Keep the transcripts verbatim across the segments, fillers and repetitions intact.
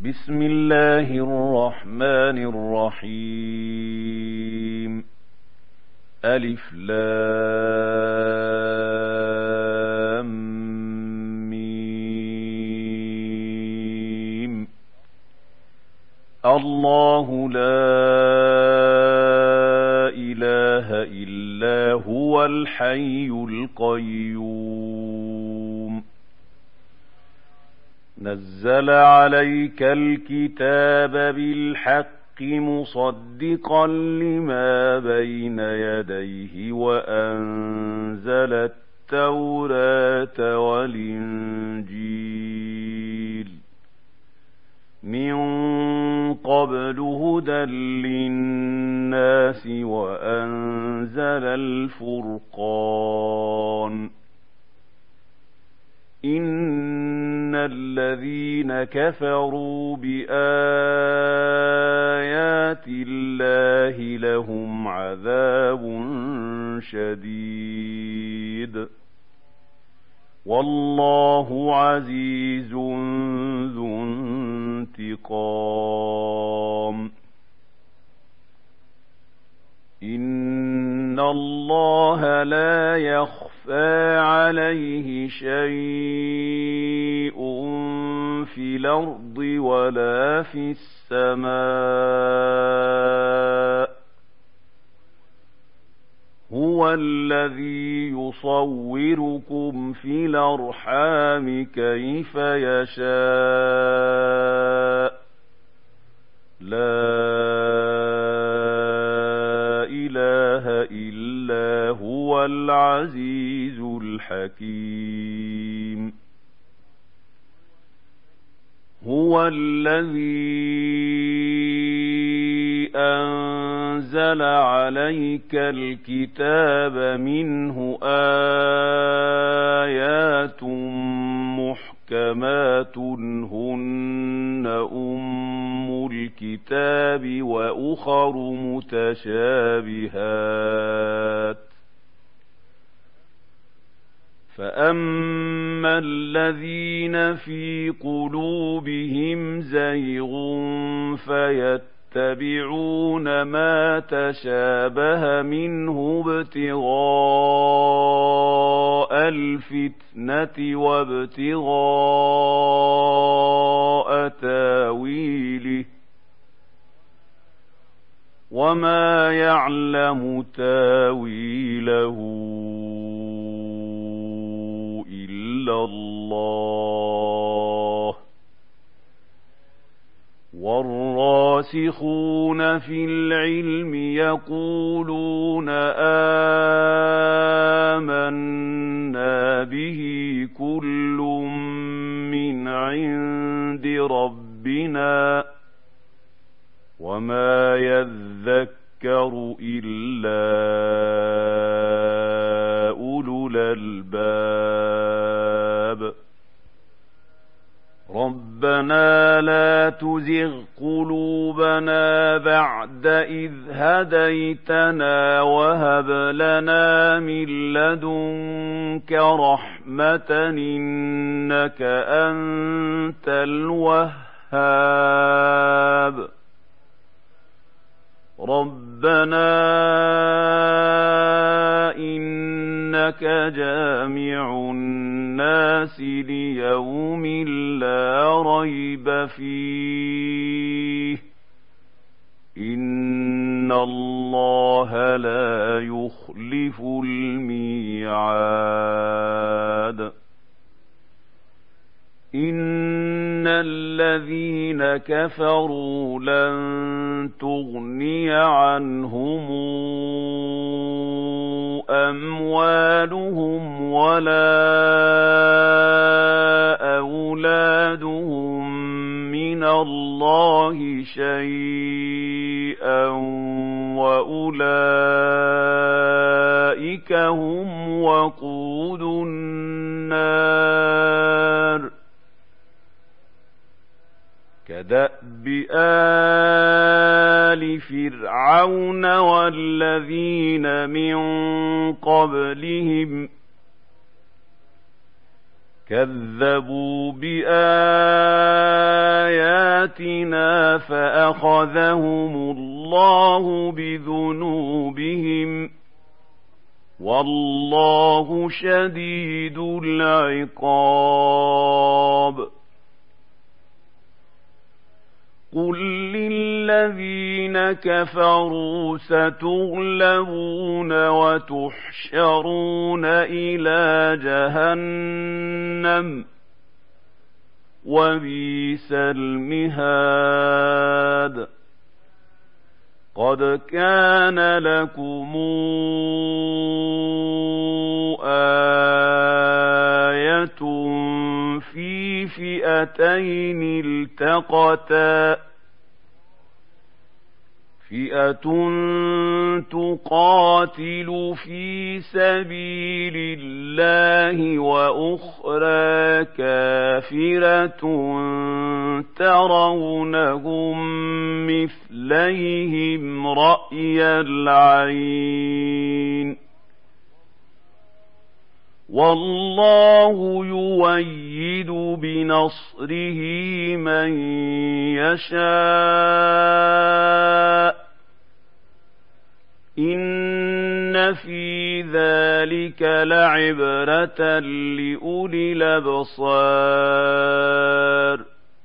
بسم الله الرحمن الرحيم. ألف لام ميم. الله لا إله إلا هو الحي القيوم. نزل عليك الكتاب بالحق مصدقا لما بين يديه وأنزل التوراة والإنجيل من قبل هدى للناس وأنزل الفرقان. إن الذين كفروا بآيات الله لهم عذاب شديد والله عزيز ذو انتقام. إن الله لا يخفى عليه شيء في الأرض ولا في السماء. هو الذي يصوركم في الأرحام كيف يشاء. لا إله إلا هو العزيز الحكيم. هو الذي أنزل عليك الكتاب منه آيات محكمات هن أم الكتاب وأخر متشابهات. فأما الذين في قلوبهم زيغ فيتبعون ما تشابه منه ابتغاء الفتنة وابتغاء تاويله وما يعلم تاويله إلا الله. والراسخون في العلم يقولون آمنا به كل من عند ربنا وما يذكر إلا أولو الألباب. ربنا لا تزغ قلوبنا بعد إذ هديتنا وهب لنا من لدنك رحمة إنك أنت الوهاب. ربنا إنك جامع الناس ليوم لا ريب فيه إن الله لا يخلف الميعاد. إن الذين كفروا لن تغني عنهم أموالهم ولا أولادهم من الله شيئا وأولئك هم وقود النار. كدأب آل فرعون والذين من قبلهم كذبوا بآياتنا فأخذهم الله بذنوبهم والله شديد العقاب قل للذين كفروا ستغلبون وتحشرون إلى جهنم وبئس المهاد قد كان لكم آية في فئتين التقتا فئة تقاتل في سبيل الله وأخرى كافرة ترونهم مثليهم رأي العين والله يؤيد بنصره من يشاء إن في ذلك لعبرة لأولي الأبصار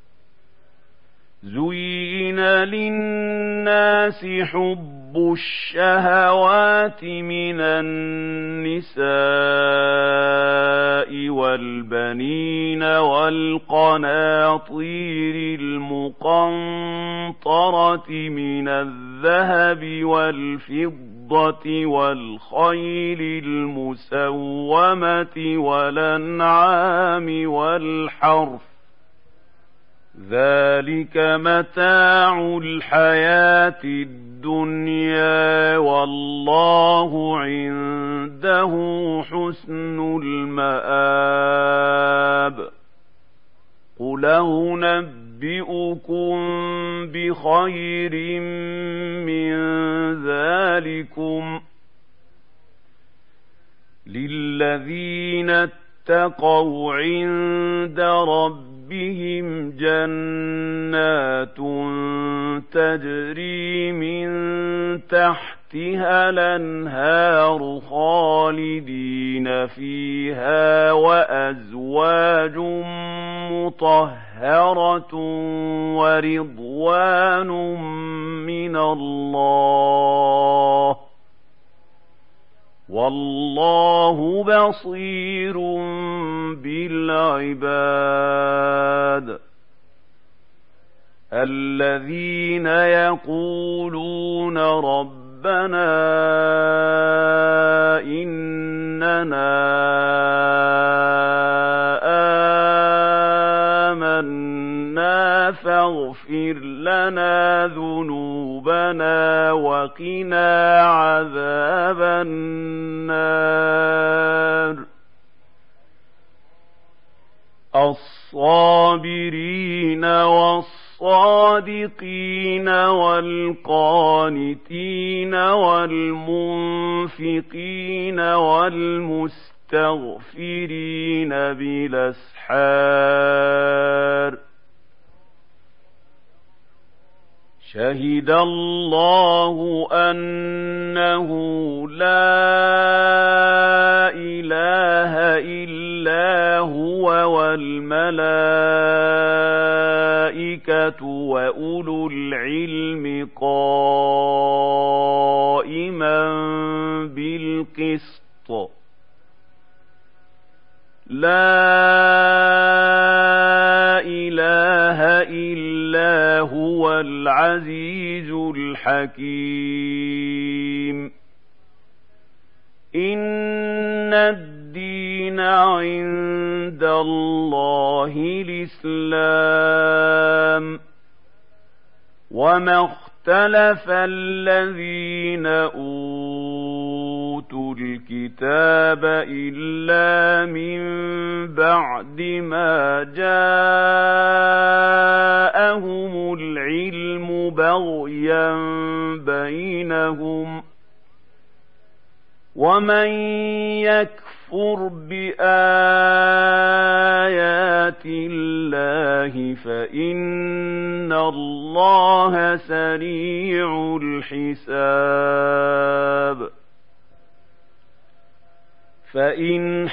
زين للناس حب الشهوات من النساء والبنين والقناطير المقنطرة من الذهب والفضة والخيل المسومة والأنعام والحرث ذلك متاع الحياة الدنيا والله عنده حسن المآب قل أنبئكم بخير من ذلكم للذين اتقوا عند ربهم بهم جنات تجري من تحتها الأنهار خالدين فيها وأزواج مطهرة ورضوان من الله والله بصير بالعباد الذين يقولون ربنا إننا آمنا فاغفر لنا ذنوبنا وقنا عذاب النار الصابرين والصادقين والقانتين والمنفقين والمستغفرين بالأسحار شهد الله أنه لا إله إلا هو والملائكة وأولو العلم قائما بالقسط لا إله إلا هو العزيز الحكيم إن الدين عند الله الإسلام وما اختلف الذين أوتوا الكتاب إلا من بعد ما جاءهم العلم بغيا بينهم ومن يكفر يكفر بآيات الله فإن الله سريع الحساب فإن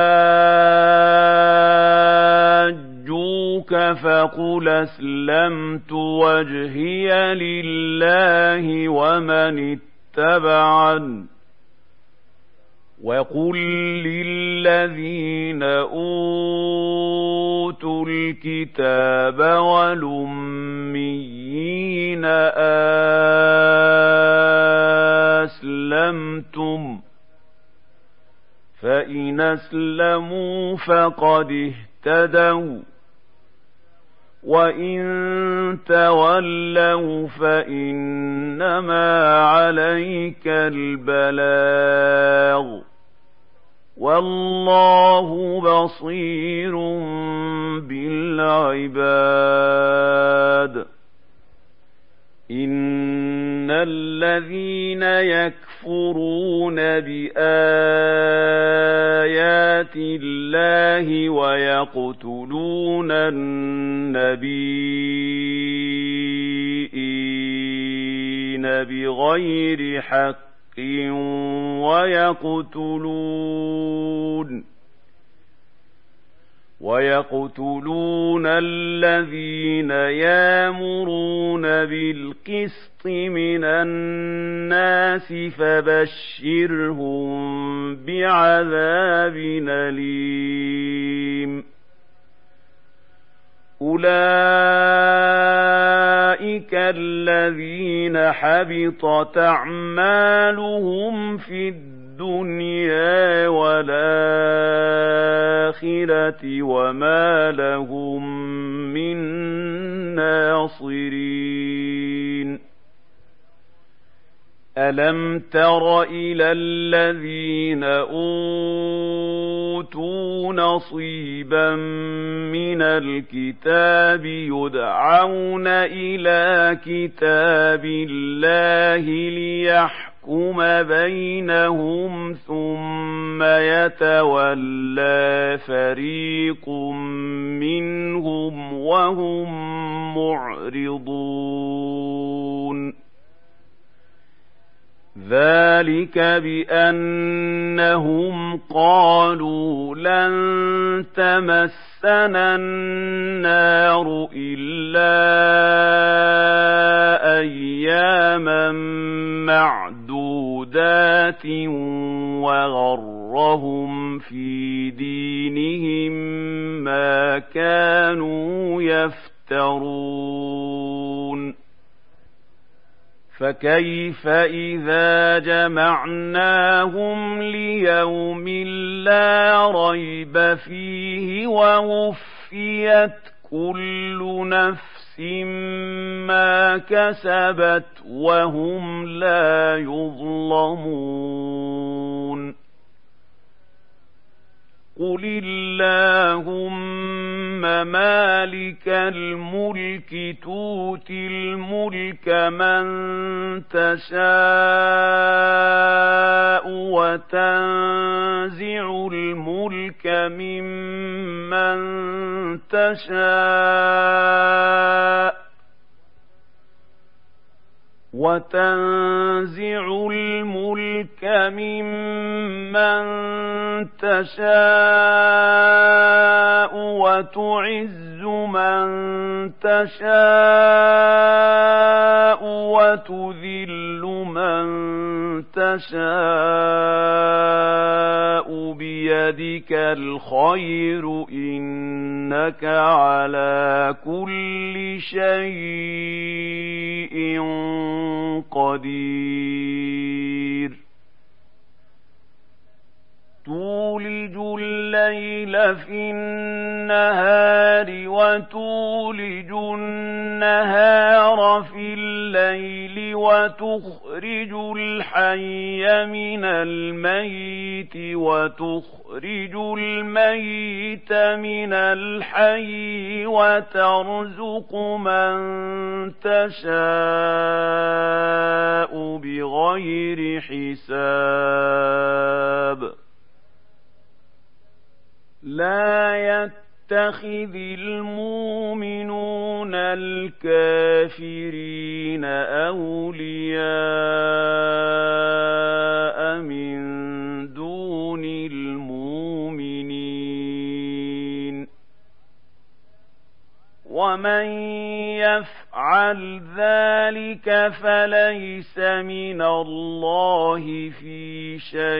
حاجوك فقل أسلمت وجهي لله ومن اتبعن وقل للذين أوتوا الكتاب والأميين أسلمتم فإن أسلموا فقد اهتدوا وإن تولوا فإنما عليك البلاغ والله بصير بالعباد إن الذين يكفرون بآيات الله ويقتلون النبيين بغير حق ويقتلون ويقتلون الذين يأمرون بالقسط من الناس فبشرهم بعذاب أليم أولئك الذين حبطت أعمالهم في الدنيا والآخرة وما لهم من ناصرين ألم تر إلى الذين أوتوا نصيبا من الكتاب يدعون إلى كتاب الله ليحكم بينهم ثم يتولى فريق منهم وهم معرضون ذلك بأنهم قالوا لن تمسنا النار إلا أياما معدودات وغرهم في دينهم ما كانوا يفترون فكيف إذا جمعناهم ليوم لا ريب فيه ووفيت كل نفس ما كسبت وهم لا يظلمون قل اللهم مالك الملك تؤتي الملك من تشاء وتنزع الملك ممن تشاء وتنزع الملك ممن تشاء وتعز من تشاء وتذل من تشاء بيدك الخير إنك على كل شيء قدير تولج الليل في النهار وتولج النهار في الليل وتخرج الحي من الميت وتخرج الميت من الحي وترزق من تشاء بغير حساب لا يتخذ المؤمنون الكافرين أولياء من دون المؤمنين ومن يفعل ذلك فليس من الله في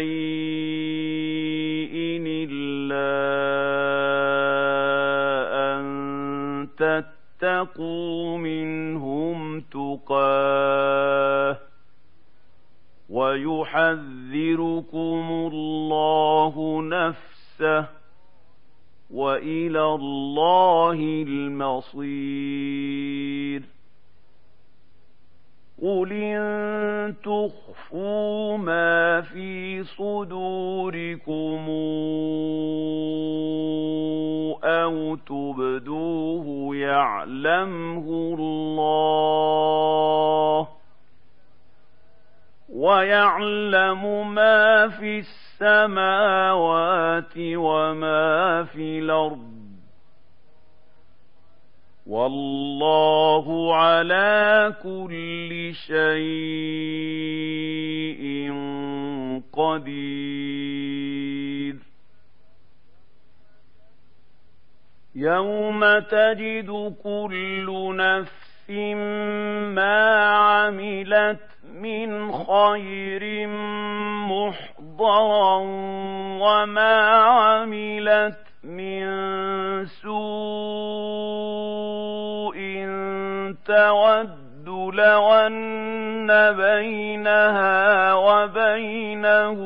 شيء إلا أن تتقوا منهم تقاه ويحذركم الله نفسه وإلى الله المصير قل إن تخفوا ما في صدوركم أو تبدوه يعلمه الله ويعلم ما في السماوات وما في الأرض والله على كل شيء قدير يوم تجد كل نفس ما عملت من خير محضرا وما عملت من سوء تود لو أن بينها وبينه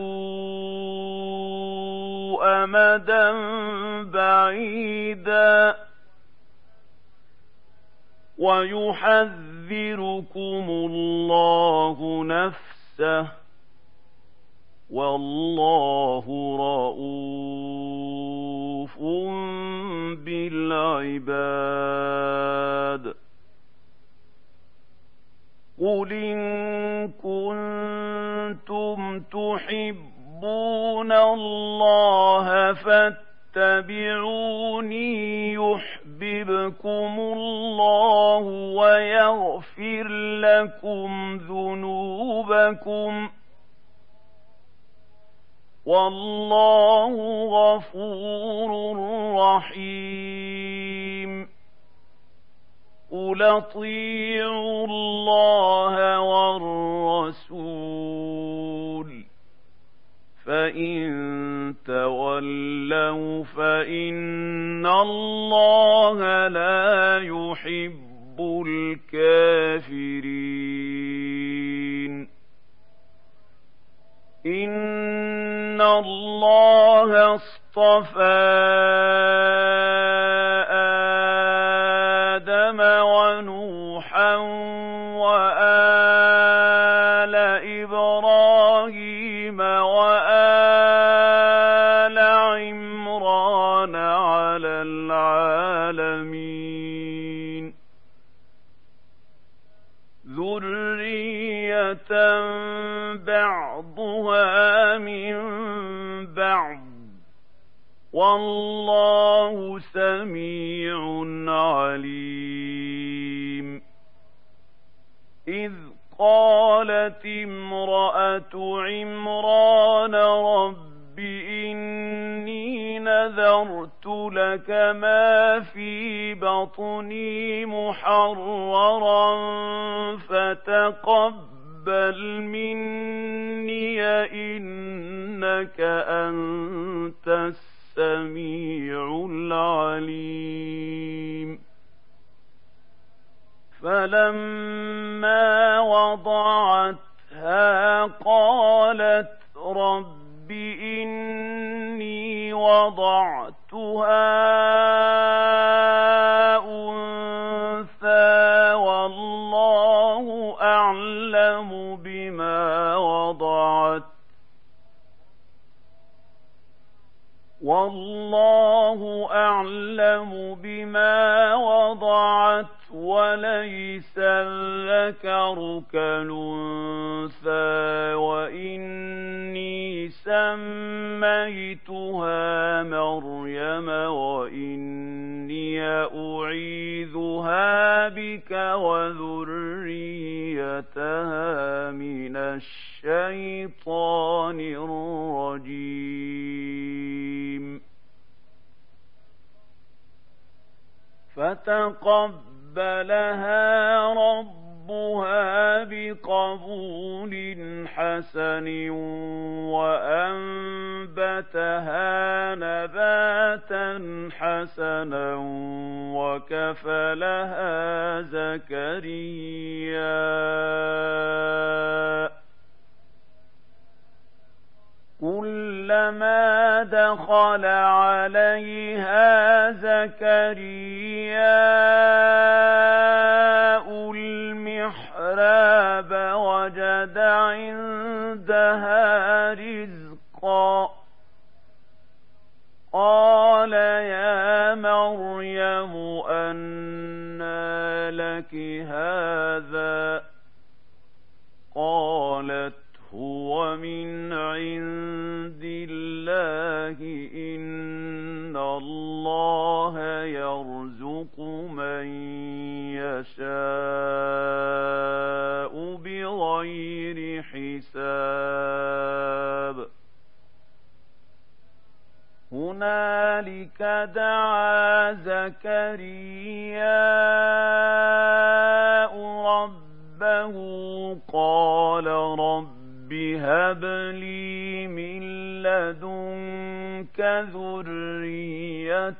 أمدا بعيدا ويحذركم الله نفسه والله رءوف بالعباد قل إن كنتم تحبون الله فاتبعوني يحببكم الله ويغفر لكم ذنوبكم والله غفور رحيم قل اطيعوا الله والرسول فإن تولوا فإن الله لا يحب الكافرين إن الله اصطفى آدم ونوحا وآل إبراهيم وآل عمران على العالمين ذرية بعضها من بعض والله سميع عليم إذ قالت امرأة عمران رب إني نذرت لك ما في بطني محررا فتقبل مني إنك أنت السميع العليم فلما وضعتها قالت رب إني وضعتها أنثى والله أعلم بما وضعت والله أعلم بما وضعت وليس الذكر كالأنثى وإني سميتها مريم وإني أعيذها بك وذريتها من الشيطان الرجيم فتقبلها ربها بقبول حسن وأنبتها نباتا حسنا وكفلها زكريا كلما دخل عليها زكرياء المحراب وجد عندها رزقا قال يا مريم أنى لك هذا قالت هو من عند الله إن الله يرزق من يشاء بغير حساب هنالك دعا زكرياء ربه قال رب هب لي من لدنك ذرية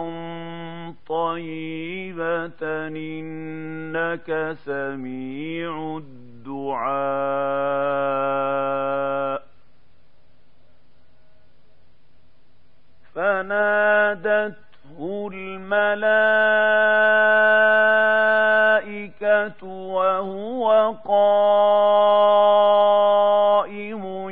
طيبة إنك سميع الدعاء فنادته الملائكة وهو قائم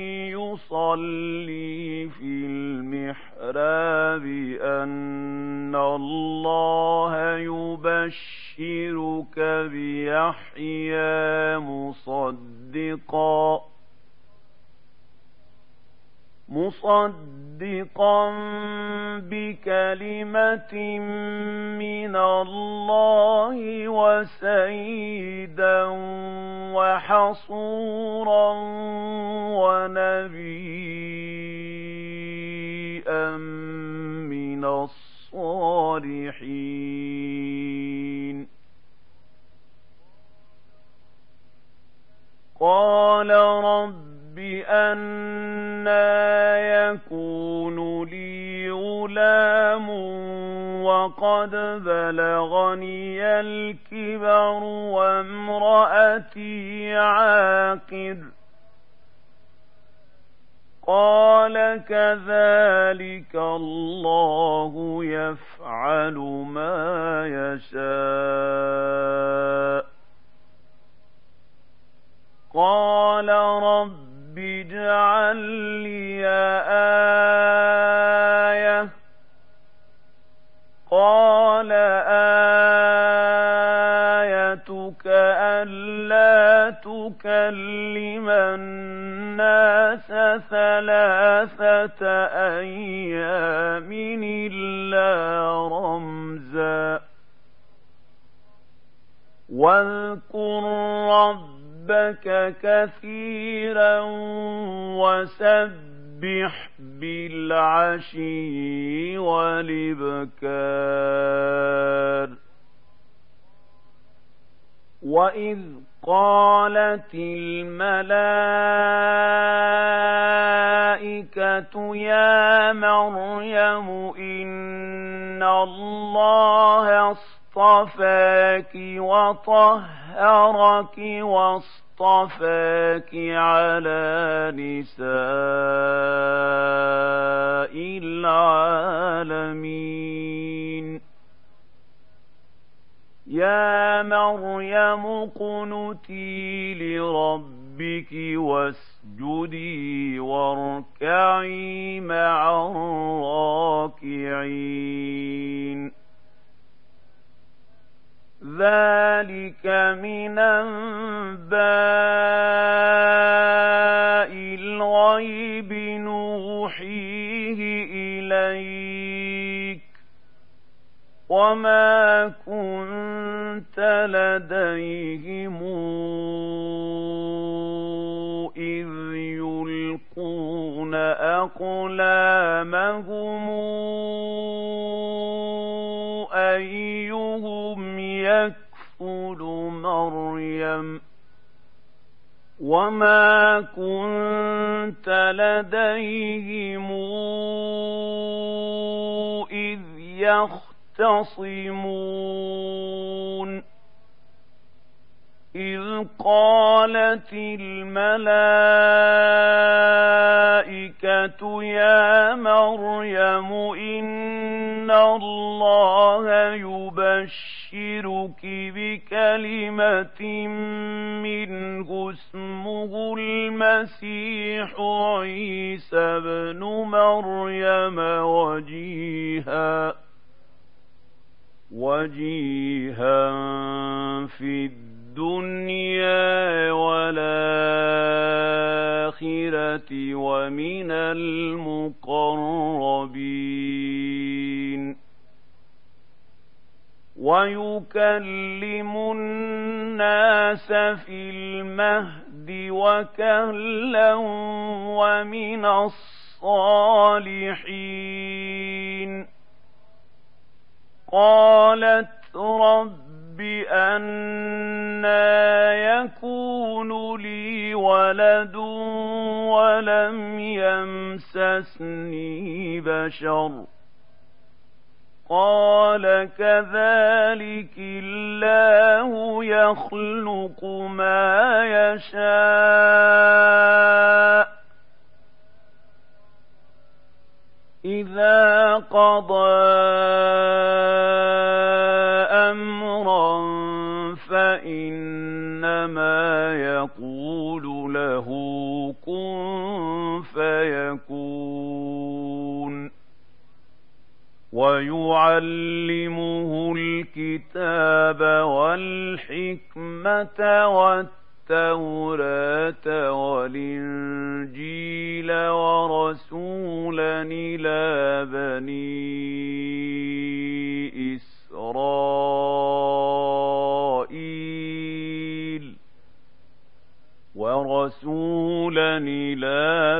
يصلي في المحراب أن الله يبشرك بيحيى مصدقا مصدقا بكلمة من الله وسيدا وحصورا ونبيا من الصالحين قال رب أنى يكون لي غلام وقد بلغني الكبر وامرأتي عاقر قال كذلك الله يفعل ما يشاء قال رب اجعل لي آية قال آيتك ألا تكلم الناس ثلاثة أيام إلا رمزا واذكر رب ربك كثيرا وسبح بالعشي والإبكار وإذ قالت الملائكة يا مريم إن الله اصطفاك وطهرك واصطفاك على نساء العالمين يا مريم اقنتي لربك واسجدي واركعي مع الراكعين ذلك من أنباء الغيب نوحيه إليك وما كنت لديهم إذ يلقون أقلامهم أيهم يكفل مريم وما كنت لديهم إذ يختصمون إذ قالت الملائكة يا مريم إن الله يبشرك بكلمة منه اسمه المسيح عيسى بن مريم وجيها وجيها في الدنيا والآخرة ومن المقربين ويكلم الناس في المهد وكهلا ومن الصالحين قالت رب أنى يكون لي ولد ولم يمسسني بشر قال كذلك الله يخلق ما يشاء إذا قضى أمرا فإنما يقول له كن فيكون ويعلمه الكتاب والحكمة والتوراة والإنجيل ورسولا إلى بني إسرائيل ورسولا إلى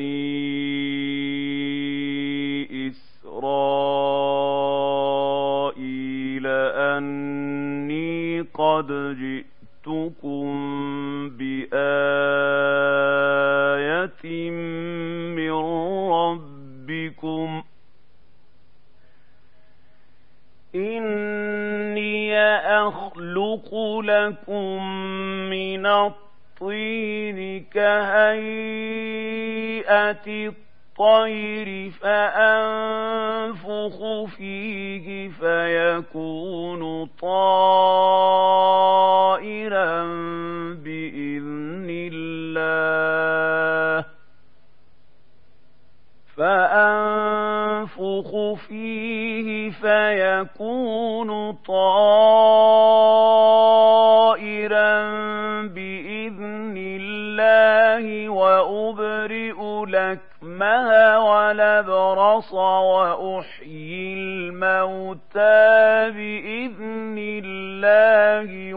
بني إسرائيل أني قد جئتكم بآية من ربكم إني أخلق لكم من الطين كهيئة الطير فأنفخ فيه فيكون طائرا بإذن الله فأنفخ فيه فيكون طائرا بإذن الله وأبرئ الأكمه والأبرص وأحيي الموتى بإذن الله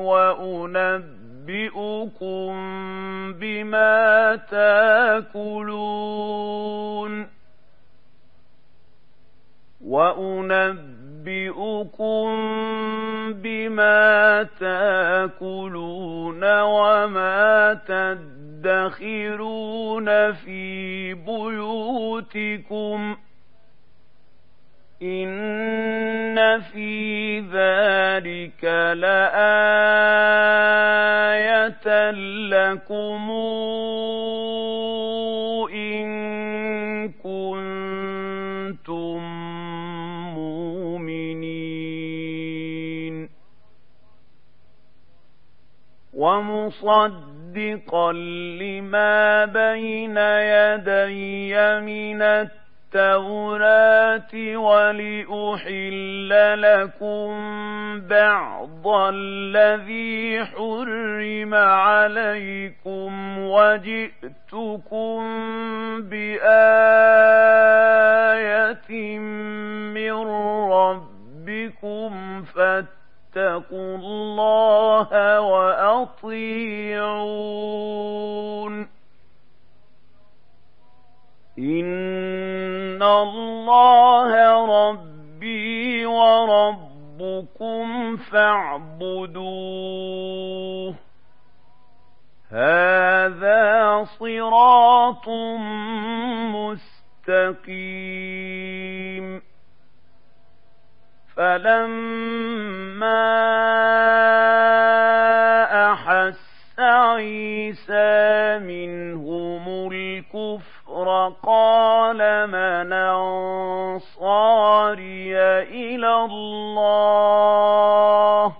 وأنبئكم بما تأكلون وأنبئكم بما تأكلون وما تدخرون في بيوتكم إن في ذلك لآية لكم إن كنتم مؤمنين ومصدقا لما بين يدي من التوراة التوراة ولأحل لكم بعض الذي حرم عليكم وجئتكم بآية من ربكم فاتقوا الله وأطيعون إن الله ربي وربكم فاعبدوه هذا صراط مستقيم فلما أحس عيسى منهم الكفر قال من أنصاري إلى الله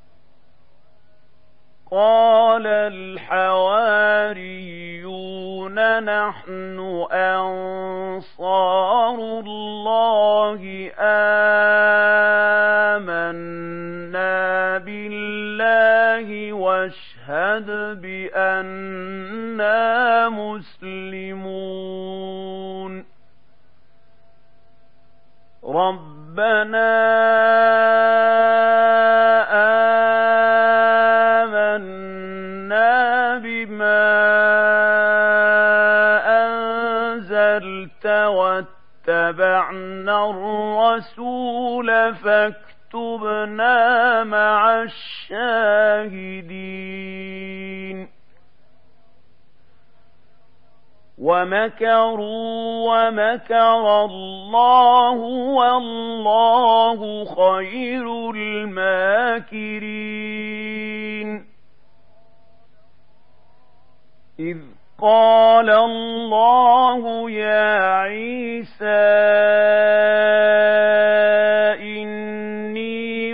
قال الحواريون نحن أنصار الله آمنا بالله واشهد بأننا مسلمون ربنا آمنا بما أنزلت واتبعنا الرسول فاكتبنا مع الشاهدين ومكروا ومكر الله والله خير الماكرين إذ قال الله يا عيسى إني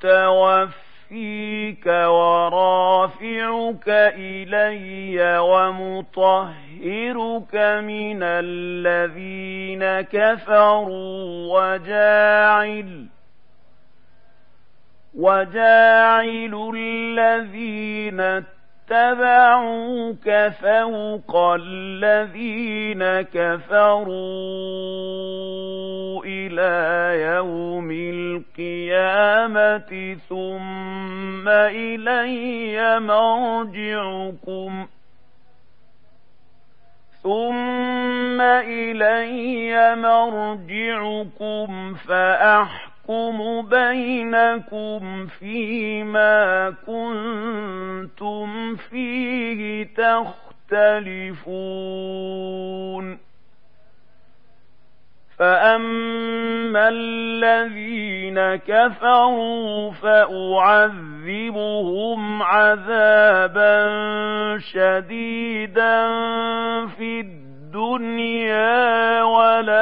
متوفيك ورافعك إلي ومطهرك من الذين كفروا وجاعل وجاعل الذين اتبعوك فوق الذين كفروا إلى يوم القيامة ثم إلي مرجعكم ثم إلي مرجعكم فأحكم بينكم فيما كنتم فيه تختلفون فأما الذين كفروا فأعذبهم عذابا شديدا في الدنيا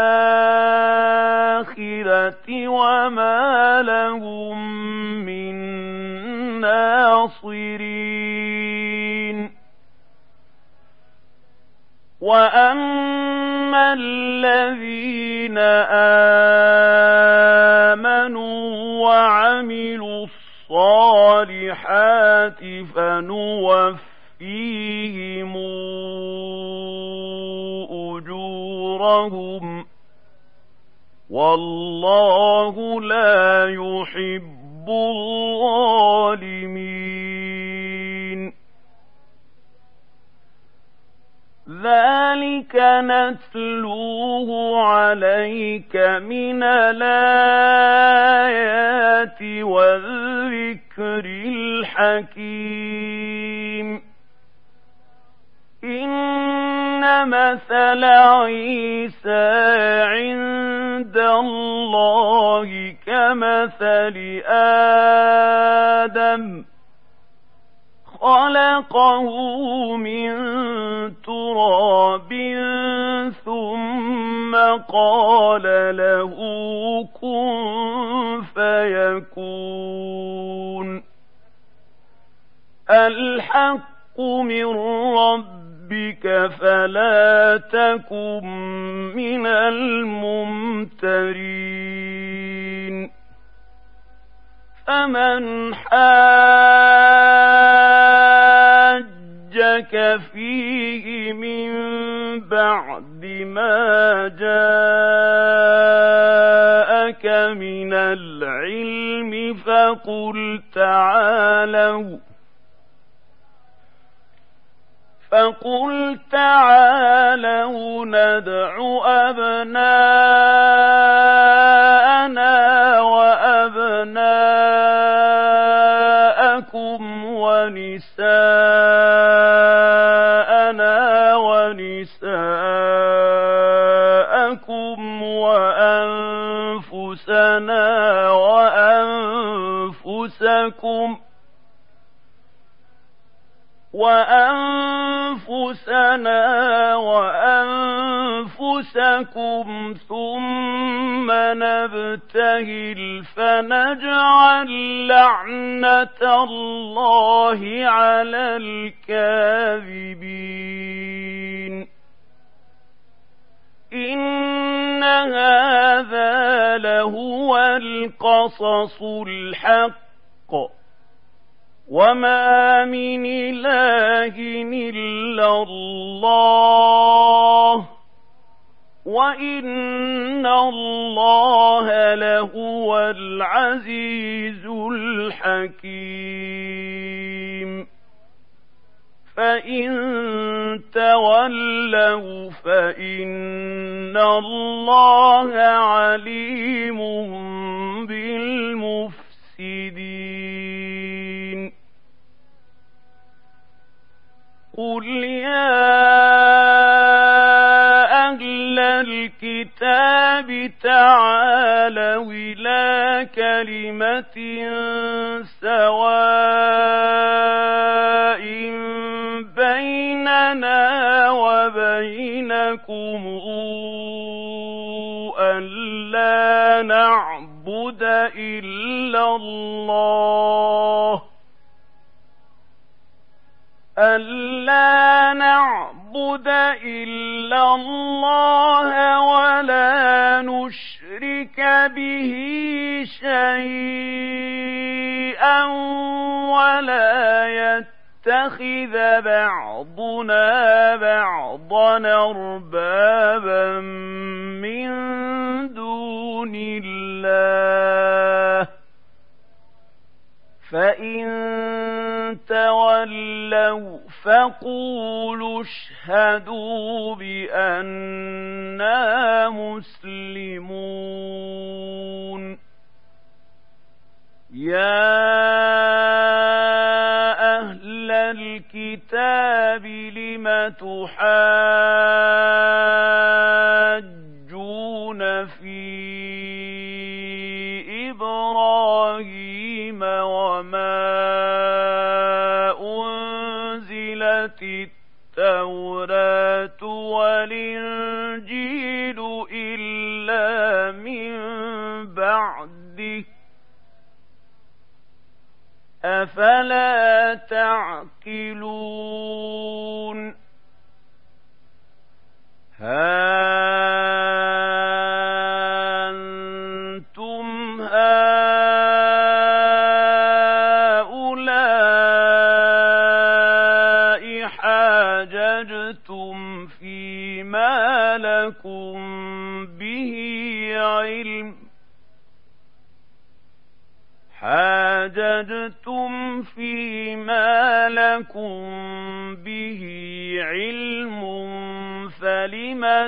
والآخرة وما لهم من ناصرين وأما الذين آمنوا وعملوا الصالحات فنوفيهم أجورهم والله لا يحب الظالمين ذلك نتلوه عليك من الآيات والذكر الحكيم إن مثل عيسى عند الله كمثل آدم خلقه من تراب ثم قال له كن فيكون الحق من ربك ربك فلا تكن من الممترين فمن حاجك فيه من بعد ما جاءك من العلم فقل تعالوا فقل تعالوا ندع أبناءنا وأبناءكم ونساءنا ونساءكم وأنفسنا وأنفسكم وأنفسنا وأنفسكم ثم نبتهل فنجعل لعنة الله على الكاذبين إن هذا لهو القصص الحق وما من إله إلا الله وإن الله لهو العزيز الحكيم فإن تولوا فإن الله عليم بالمفسدين قل يا أهل الكتاب تعالوا إلى كلمة سواء بيننا وبينكم ألا نعبد إلا الله ألا نعبد إلا الله ولا نشرك به شيئا ولا يتخذ بعضنا بعضا أربابا من دون الله فإن تولوا فقولوا اشهدوا بأننا مسلمون يا أهل الكتاب لم تحاجون في إبراهيم وما أنزلت التوراة والإنجيل إلا من بعده أفلا تعقلون ها أنتم هؤلاء حاججتم فيما لكم به علم حاججتم فيما لكم به علم فلم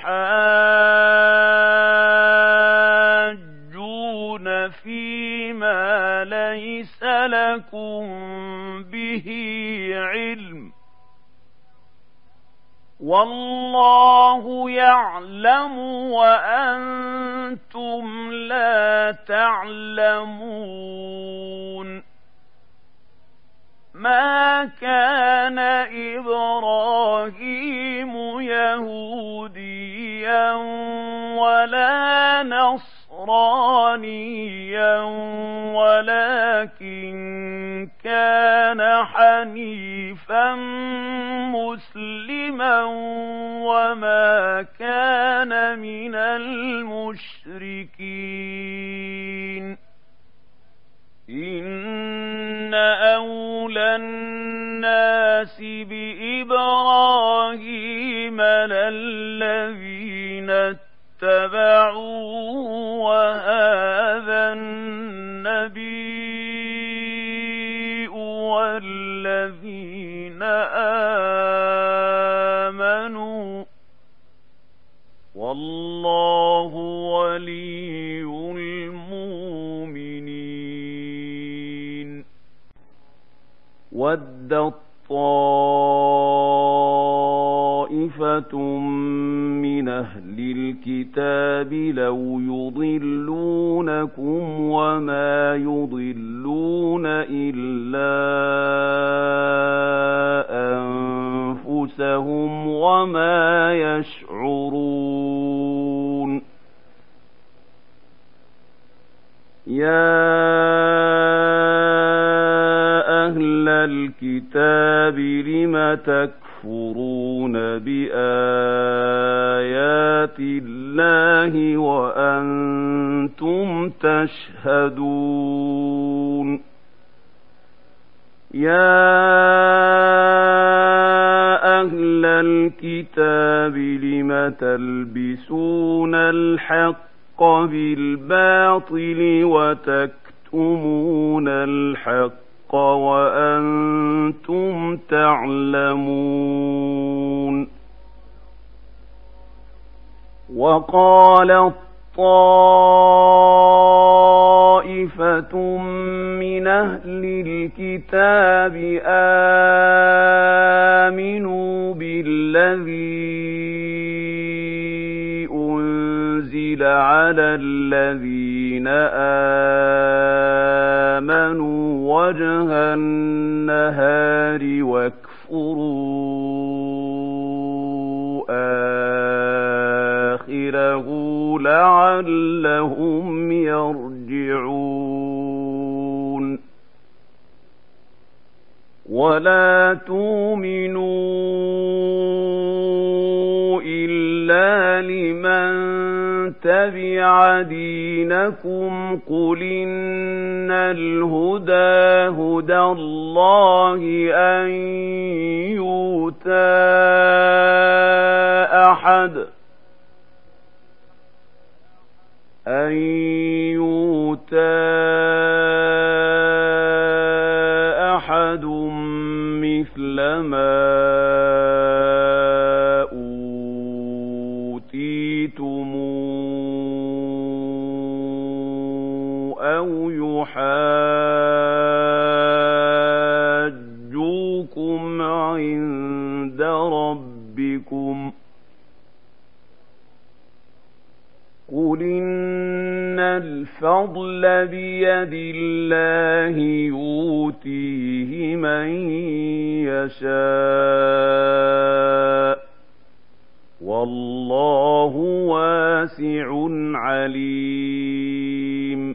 تحاجون فيما ليس لكم به علم والله يعلم وأنتم لا تعلمون ما كان إبراهيم يهوديا ولا نصرانيا ولكن كان حنيفا مسلما وما كان من المشركين إن أولى الناس بإبراهيم للذين اتبعوه وهذا النبي والذين آمنوا والله ولي المؤمنين ودت طائفة من أهل الكتاب لو يضلونكم وما يضلون إلا أنفسهم وما يشعرون يا أهل الكتاب لم تكفرون بآيات الله وأنتم تشهدون يا أهل الكتاب لم تلبسون الحق بالباطل وتكتمون الحق وأنتم تعلمون وقالت طائفة من أهل الكتاب آمنوا بالذي أنزل على الذين آمنوا وجه النهار واكفروا آخره لعلهم يرجعون ولا تؤمنوا إلا لمن تبع دينكم قل إن الهدى هدى الله أن يؤتى أحد أن يؤتى أحد مثل ما أوتيتم أو يحاجوكم عند ربكم قل إن الفضل بيد الله يؤتيه من يشاء والله واسع عليم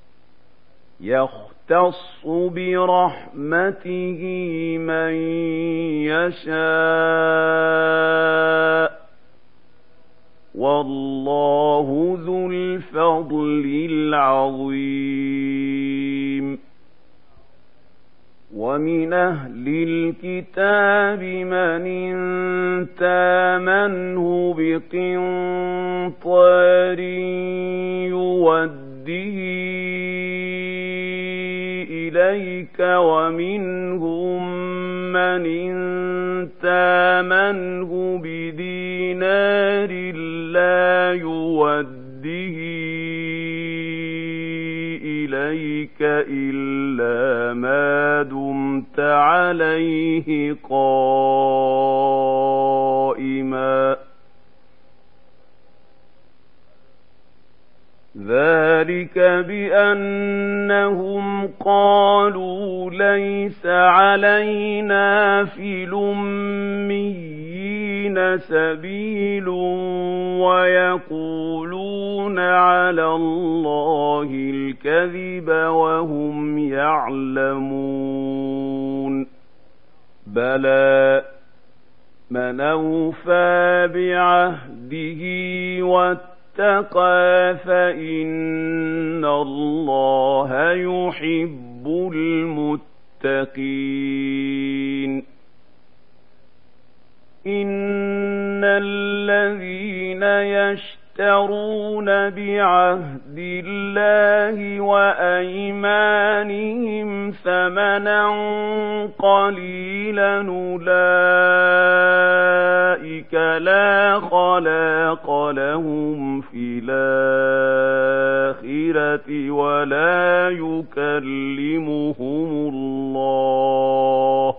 يختص برحمته من يشاء والله ذو الفضل العظيم ومن أهل الكتاب من إن تامنه بقنطار يوده إليك ومنهم من إن تامنه بدينار لا يوده إليك إلا ما دمت عليه قائما ذلك بأنهم قالوا ليس علينا في الأميين للمؤمنين سبيل ويقولون على الله الكذب وهم يعلمون بلى من أوفى بعهده واتقى فإن الله يحب المتقين إن الذين يشترون بعهد الله وأيمانهم ثمنا قليلا أولئك لا خلاق لهم في الآخرة ولا يكلمهم الله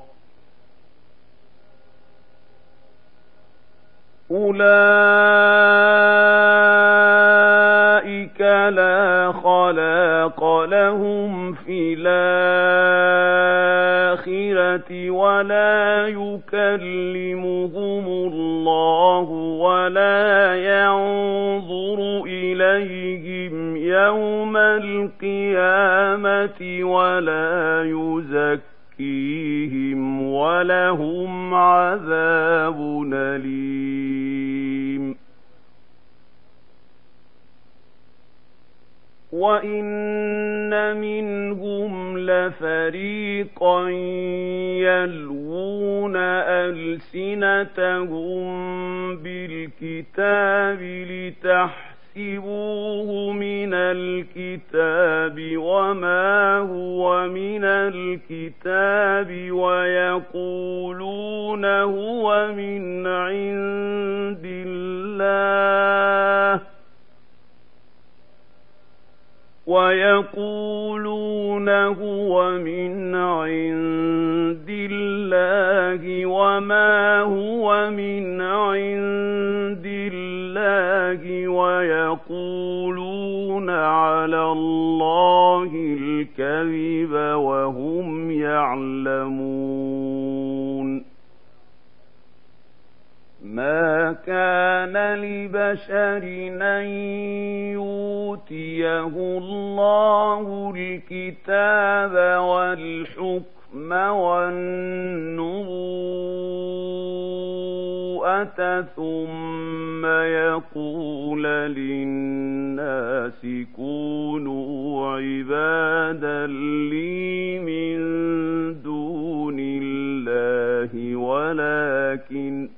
أولئك لا خلاق لهم في الآخرة ولا يكلمهم الله ولا ينظر إليهم يوم القيامة ولا يزكيهم ولهم عذاب أليم وإن منهم لفريقا يلوون ألسنتهم بالكتاب لتحسبوه من الكتاب وما هو من الكتاب ويقولون هو من عند الله ويقولون هو من عند الله وما هو من عند الله ويقولون على الله الكذب وهم يعلمون ما كان لبشر أن يؤتيه الله الكتاب والحكم والنبوءة ثم يقول للناس كونوا عبادا لي من دون الله ولكن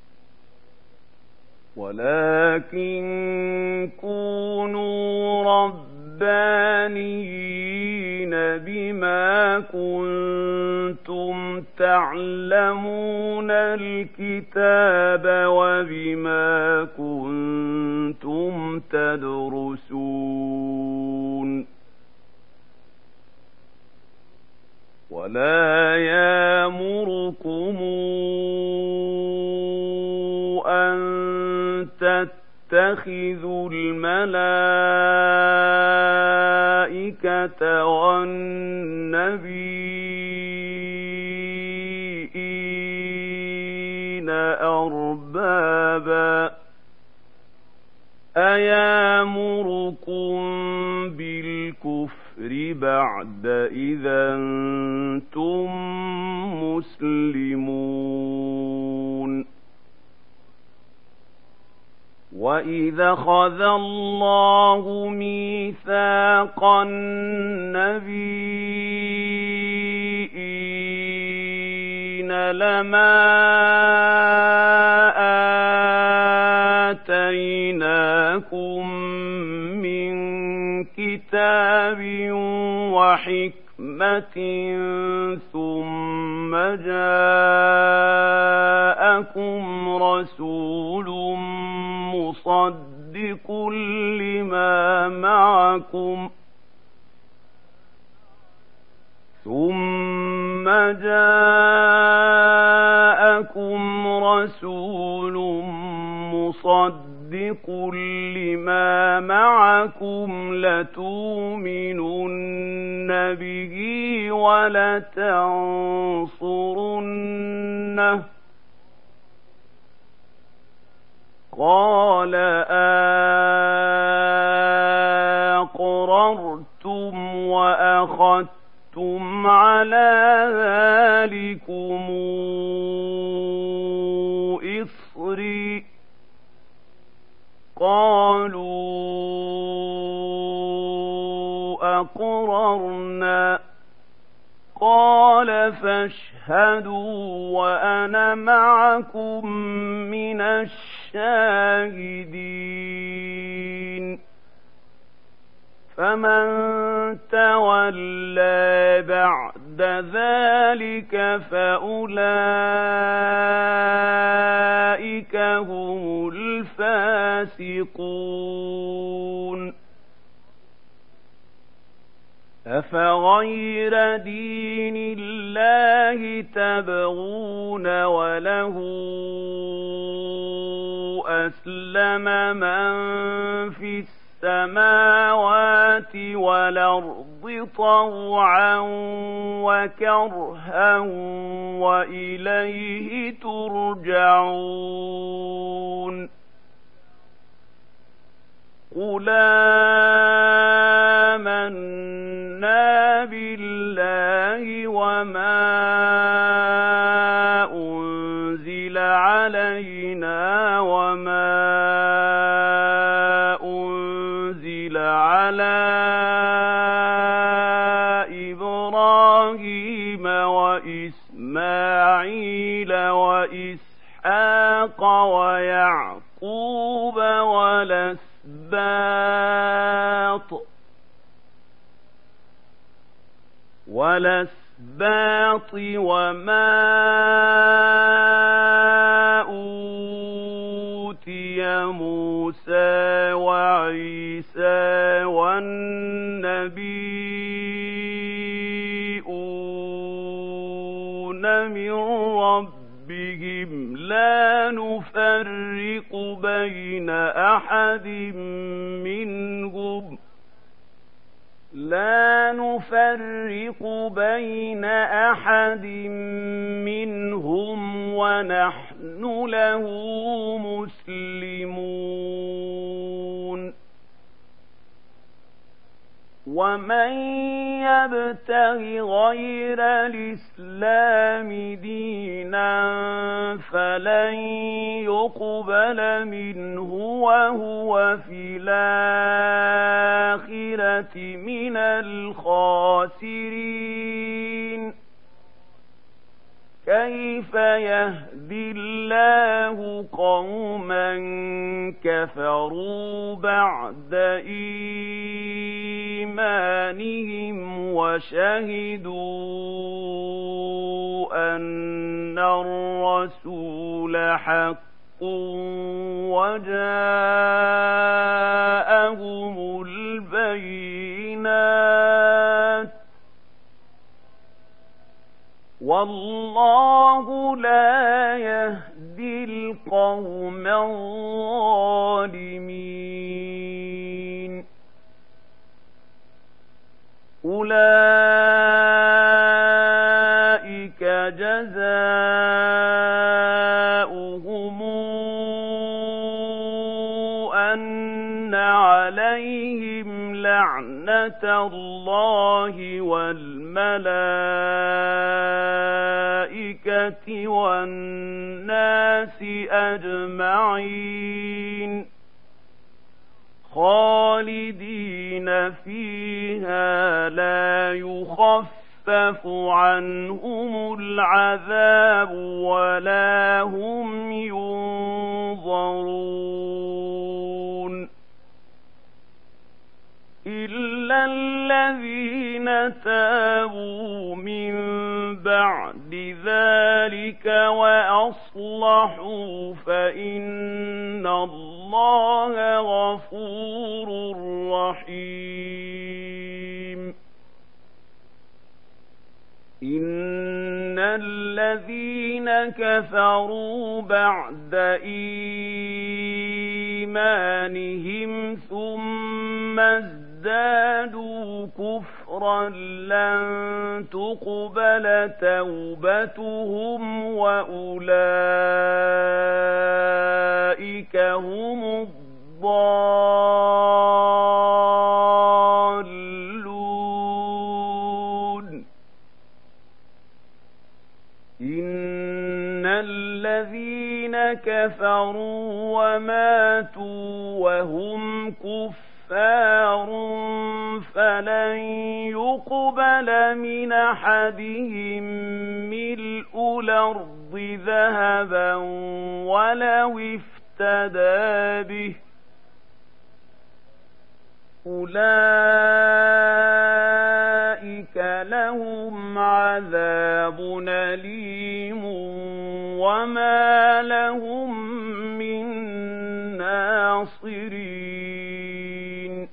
ولكن كونوا ربانيين بما كنتم تعلمون الكتاب وبما كنتم تدرسون ولا يأمركم أن تتخذوا الملائكة والنبيين أربابا أيامركم بالكفر بعد إذا أنتم مسلمون وَإِذَا أَخَذَ اللَّهُ مِيثَاقَ النَّبِيِّينَ لَمَا آتَيْنَاكُم مِّن كِتَابٍ وَحِكْمَةٍ ثُمَّ جَاءَكُمْ رَسُولٌ مصدق لما معكم ثم جاءكم رسول مصدق لما معكم لتؤمنن به ولتنصرنه قال أقررتم وأخذتم على ذلكم إصري قالوا أقررنا قال فاشهدوا وأنا معكم من الشاهدين فمن تولى بعد ذلك فأولئك هم الفاسقون أفغير دين الله تبغون وله أسلم من في السماوات والأرض طوعا وكرها وإليه ترجعون قل آمنا بالله وما أنزل علينا وما أنزل على إبراهيم وإسماعيل وإسحاق ويعقوب والأسباط والأسباط وما أوتي موسى وعيسى والنبيون من ربهم لا نفرق بين أحد منهم لا نفرق بين أحد منهم ونحن له مسلمون ومن يبتغ غير الإسلام دينا فلن يقبل منه وهو في الآخرة من الخاسرين كيف يهدي الله قوما كفروا بعد إيمانهم وشهدوا أن الرسول حق وجاءهم البينات والله لا يهدي القوم الظالمين أولئك جزاؤهم أن عليهم لعنة الله والملائكة والناس أجمعين خالدين فيها لا يخفف عنهم العذاب ولا هم ينظرون إلا الذين تابوا من بعد ذلك وأصلحوا فإن الله غفور رحيم إن الذين كفروا بعد إيمانهم ثم ازدادوا كفرا لن تقبل توبتهم وأولئك هم الذين كفروا وماتوا وهم كفار فلن يقبل من أحدهم ملء الأرض ذهبا ولو افتدى به أولئك لهم عذاب أليم وما لهم من ناصرين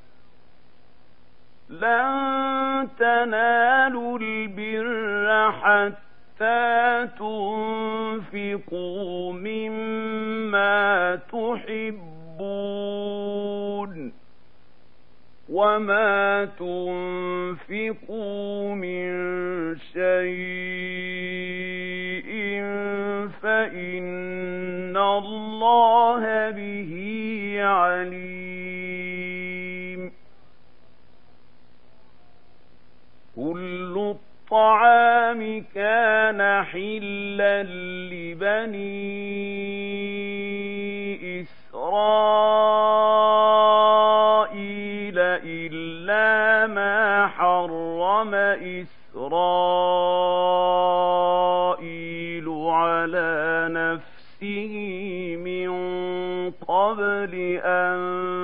لن تنالوا البر حتى تنفقوا مما تحبون وما تنفقوا من شيء فإن الله به عليم كل الطعام كان حلا لبني إسرائيل إلا ما حرم إسرائيل على نفسه من قبل أن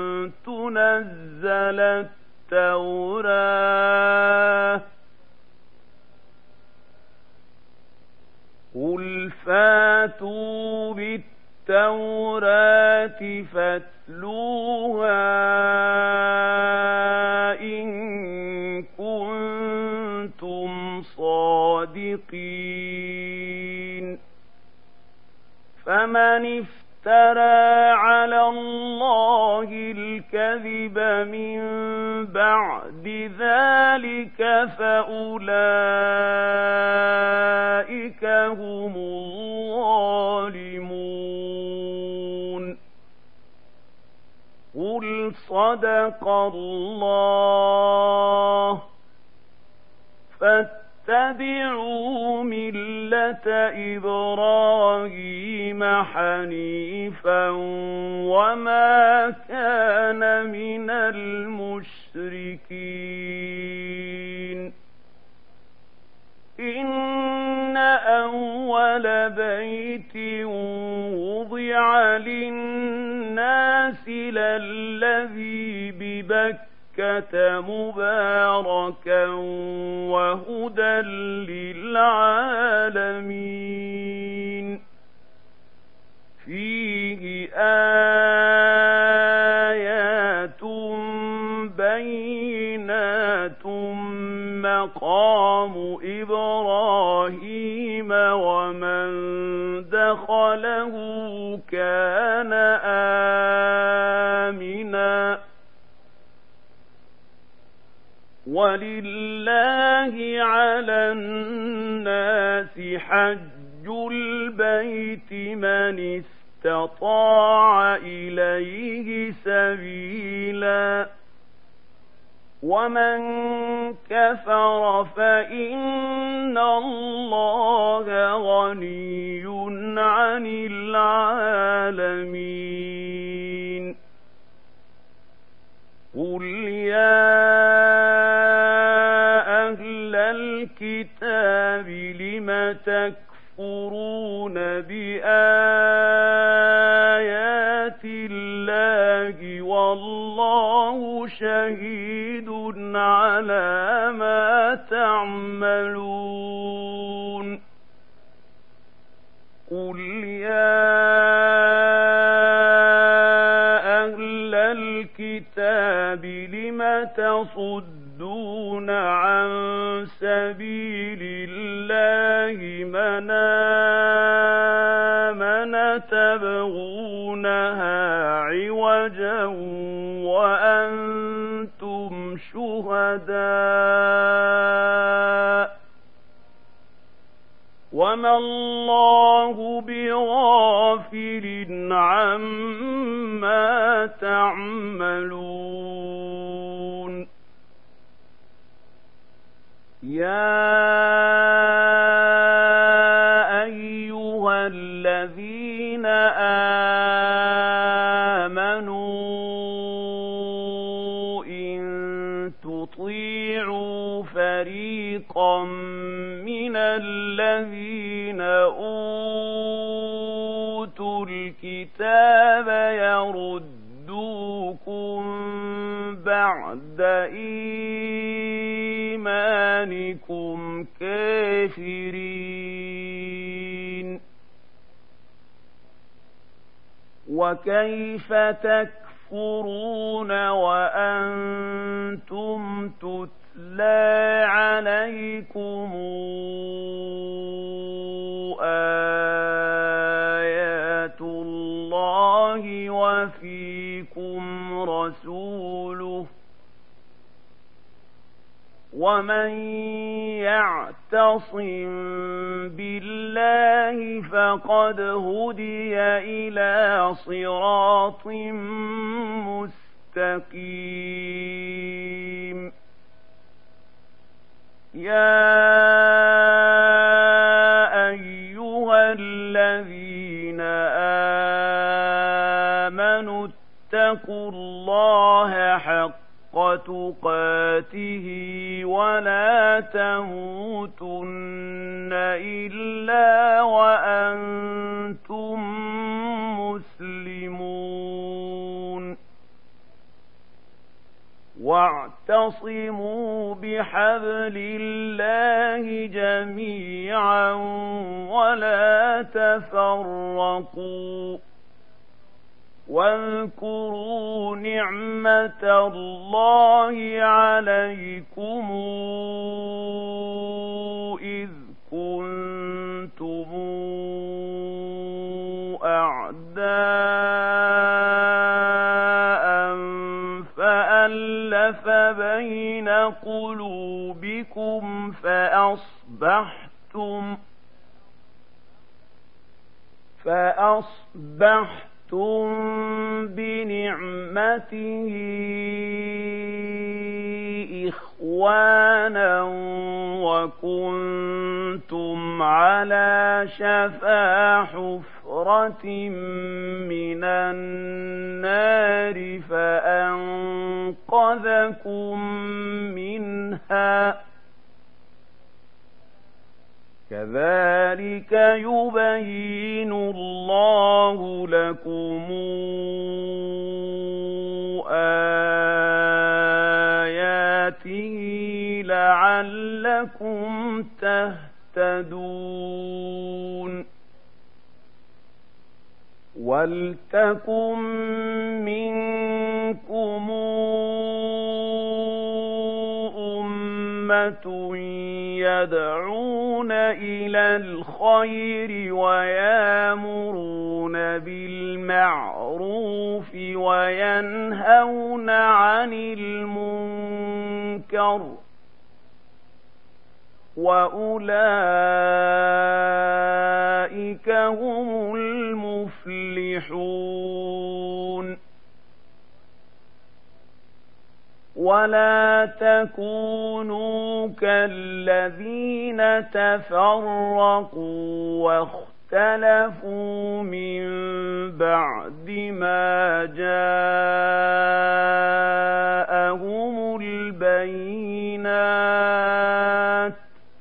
تنزل التوراة قل فاتوا بالتوراة فاتلوها إن كنتم صادقين فمن افترى على الله الكذب من بعد ذلك فأولئك هم الظالمون قل صدق الله فاتبعوا ملة إبراهيم حنيفا وما كان من المشركين إن أول بيت وضع للناس للذي ببكة مباركا وهدى للعالمين فيه آيات بينات مقام إبراهيم ومن دخله كان آمنا ولله على الناس حج البيت من استطاع إليه سبيلا ومن كفر فإن الله غني عن العالمين قل يا أهل الكتاب لم تكفرون بآيات الله والله شهيد على ما تعملون قل يا أهل الكتاب لم تصدون عن سبيل الله من آمن تبغونها عوجا وأنتم شهداء وما الله بغافل عما تعملون يا أيها أيها الذين آمنوا إن تطيعوا فريقا من الذين أوتوا الكتاب يردوكم بعد إيمانكم كافرين وكيف تكفرون وأنتم تتلى عليكم آيات الله وفيكم رسوله ومن يعتصم بالله فقد هدي إلى صراط مستقيم يا أيها الذين آمنوا اتقوا الله حق تقاته ولا تموتن إلا وأنتم مسلمون واعتصموا بحبل الله جميعا ولا تفرقوا واذكروا نعمة الله عليكم إذ كنتم أعداء فألف بين قلوبكم فأصبحتم فأصبحتم بنعمته إخوانا وكنتم على شفا حفرة من النار فأنقذكم منها كذلك يبين الله لكم آياته لعلكم تهتدون ولتكن منكم أمة يدعون إلى الخير ويأمرون بالمعروف وينهون عن المنكر وأولئك هم المفلحون ولا تكونوا كالذين تفرقوا واختلفوا من بعد ما جاءهم البينات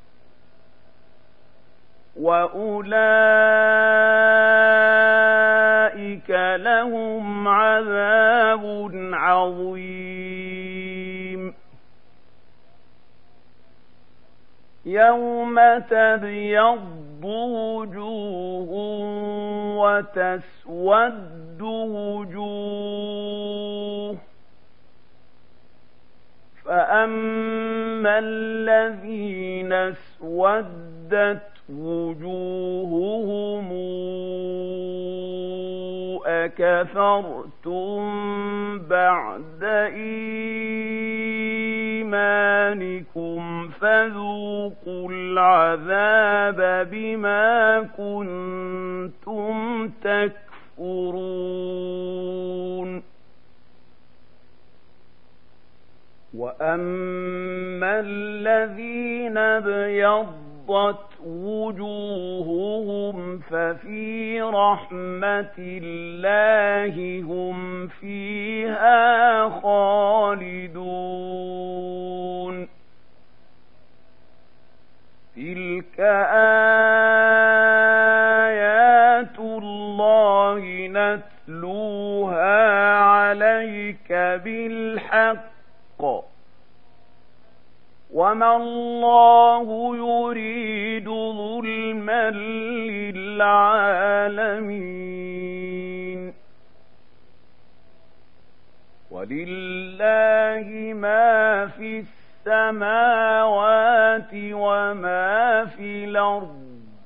وأولئك لهم عذاب عظيم يوم تبيض وجوه وتسود وجوه فأما الذين اسودت وجوههم أكفرتم بعد إيمانكم فذوقوا العذاب بما كنتم تكفرون وأما الذين ابيضت وجوههم ففي رحمة الله هم فيها خالدون تلك آيات الله نتلوها عليك بالحق وما الله يريد ظلما للعالمين ولله ما في السماوات وما في الأرض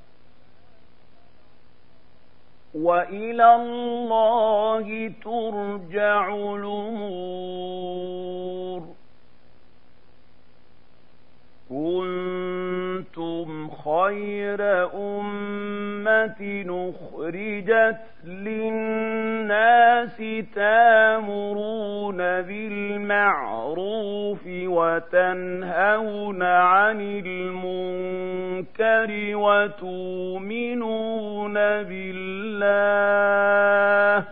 وإلى الله ترجع الأمور كنتم خير أمة أخرجت للناس تأمرون بالمعروف وتنهون عن المنكر وتؤمنون بالله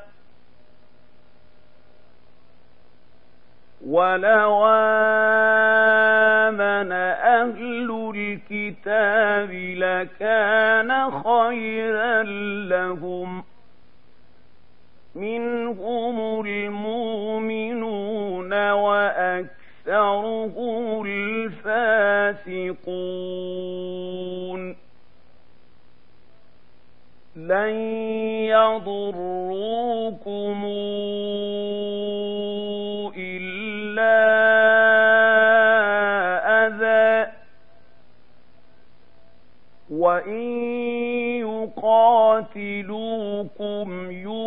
ولو آمن أهل الكتاب لكان خيرا لهم منهم المؤمنون وأكثرهم الفاسقون لن يضروكم وإن يقاتلوكم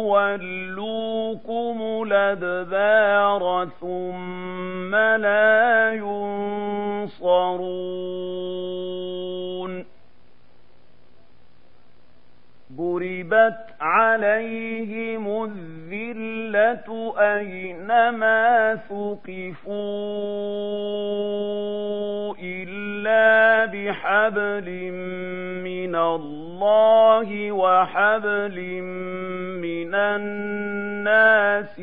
يولوكم الأدبار ثم لا ينصرون ضربت عليهم الذلة أينما ثقفوا إلا بحبل من الله وحبل من الناس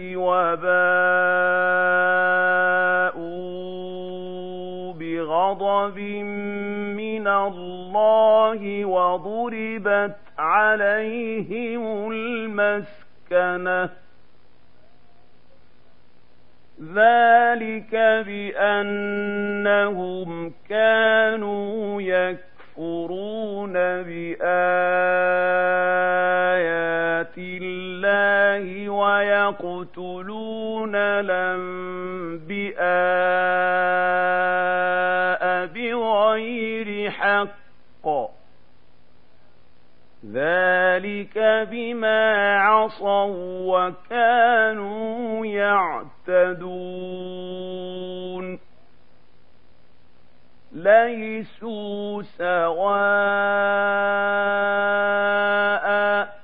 وباءوا بغضب من الله وضربت عليهم المسكنة ذلك بأنهم كانوا يكفرون بآيات الله ويقتلون الأنبياء بغير حق ذلك بما عصوا وكانوا يعتدون ليسوا سواء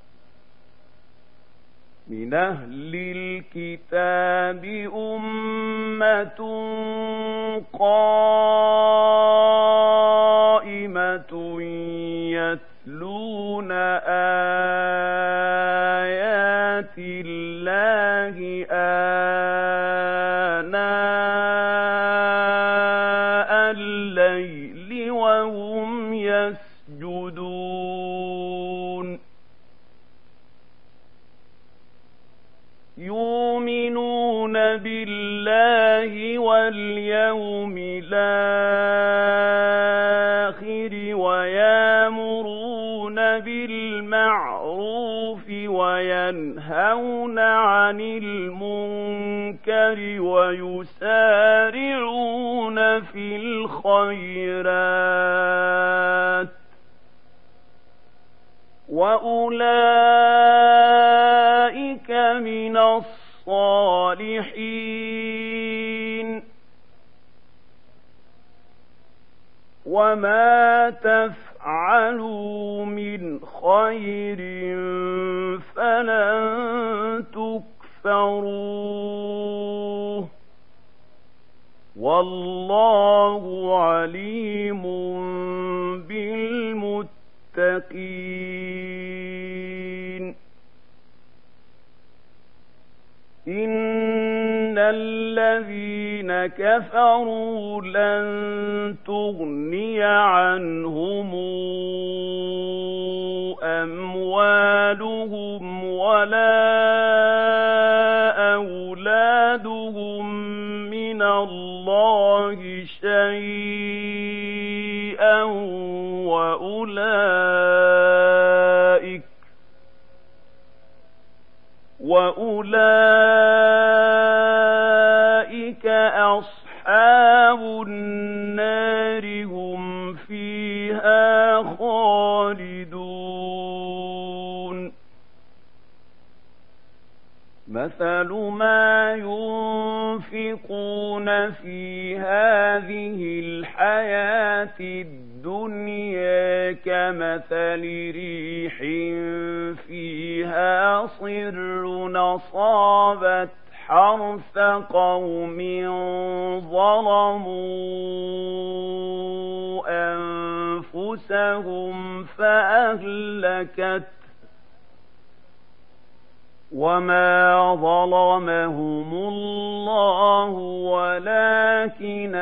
من أهل الكتاب أمة قائمة يتلون آيات الله آناء الليل وهم يسجدون يؤمنون بالله واليوم الآخر ويأمرون بالمعروف وينهون عن المنكر ويسارعون في الخيرات وأولئك من الصالحين وما تفعلوا من خير فلن تكفروه والله عليم بالله للمتقين إن الذين كفروا لن تغني عنهم أموالهم ولا أولادهم من الله شيئا وأولئك وأولئك أصحاب النار هم فيها خالدون مثل ما ينفقون في هذه الحياة الدنيا كمثل ريح فيها صر أصابت حرث قوم ظلموا أنفسهم فأهلكت وما ظلمهم الله ولكن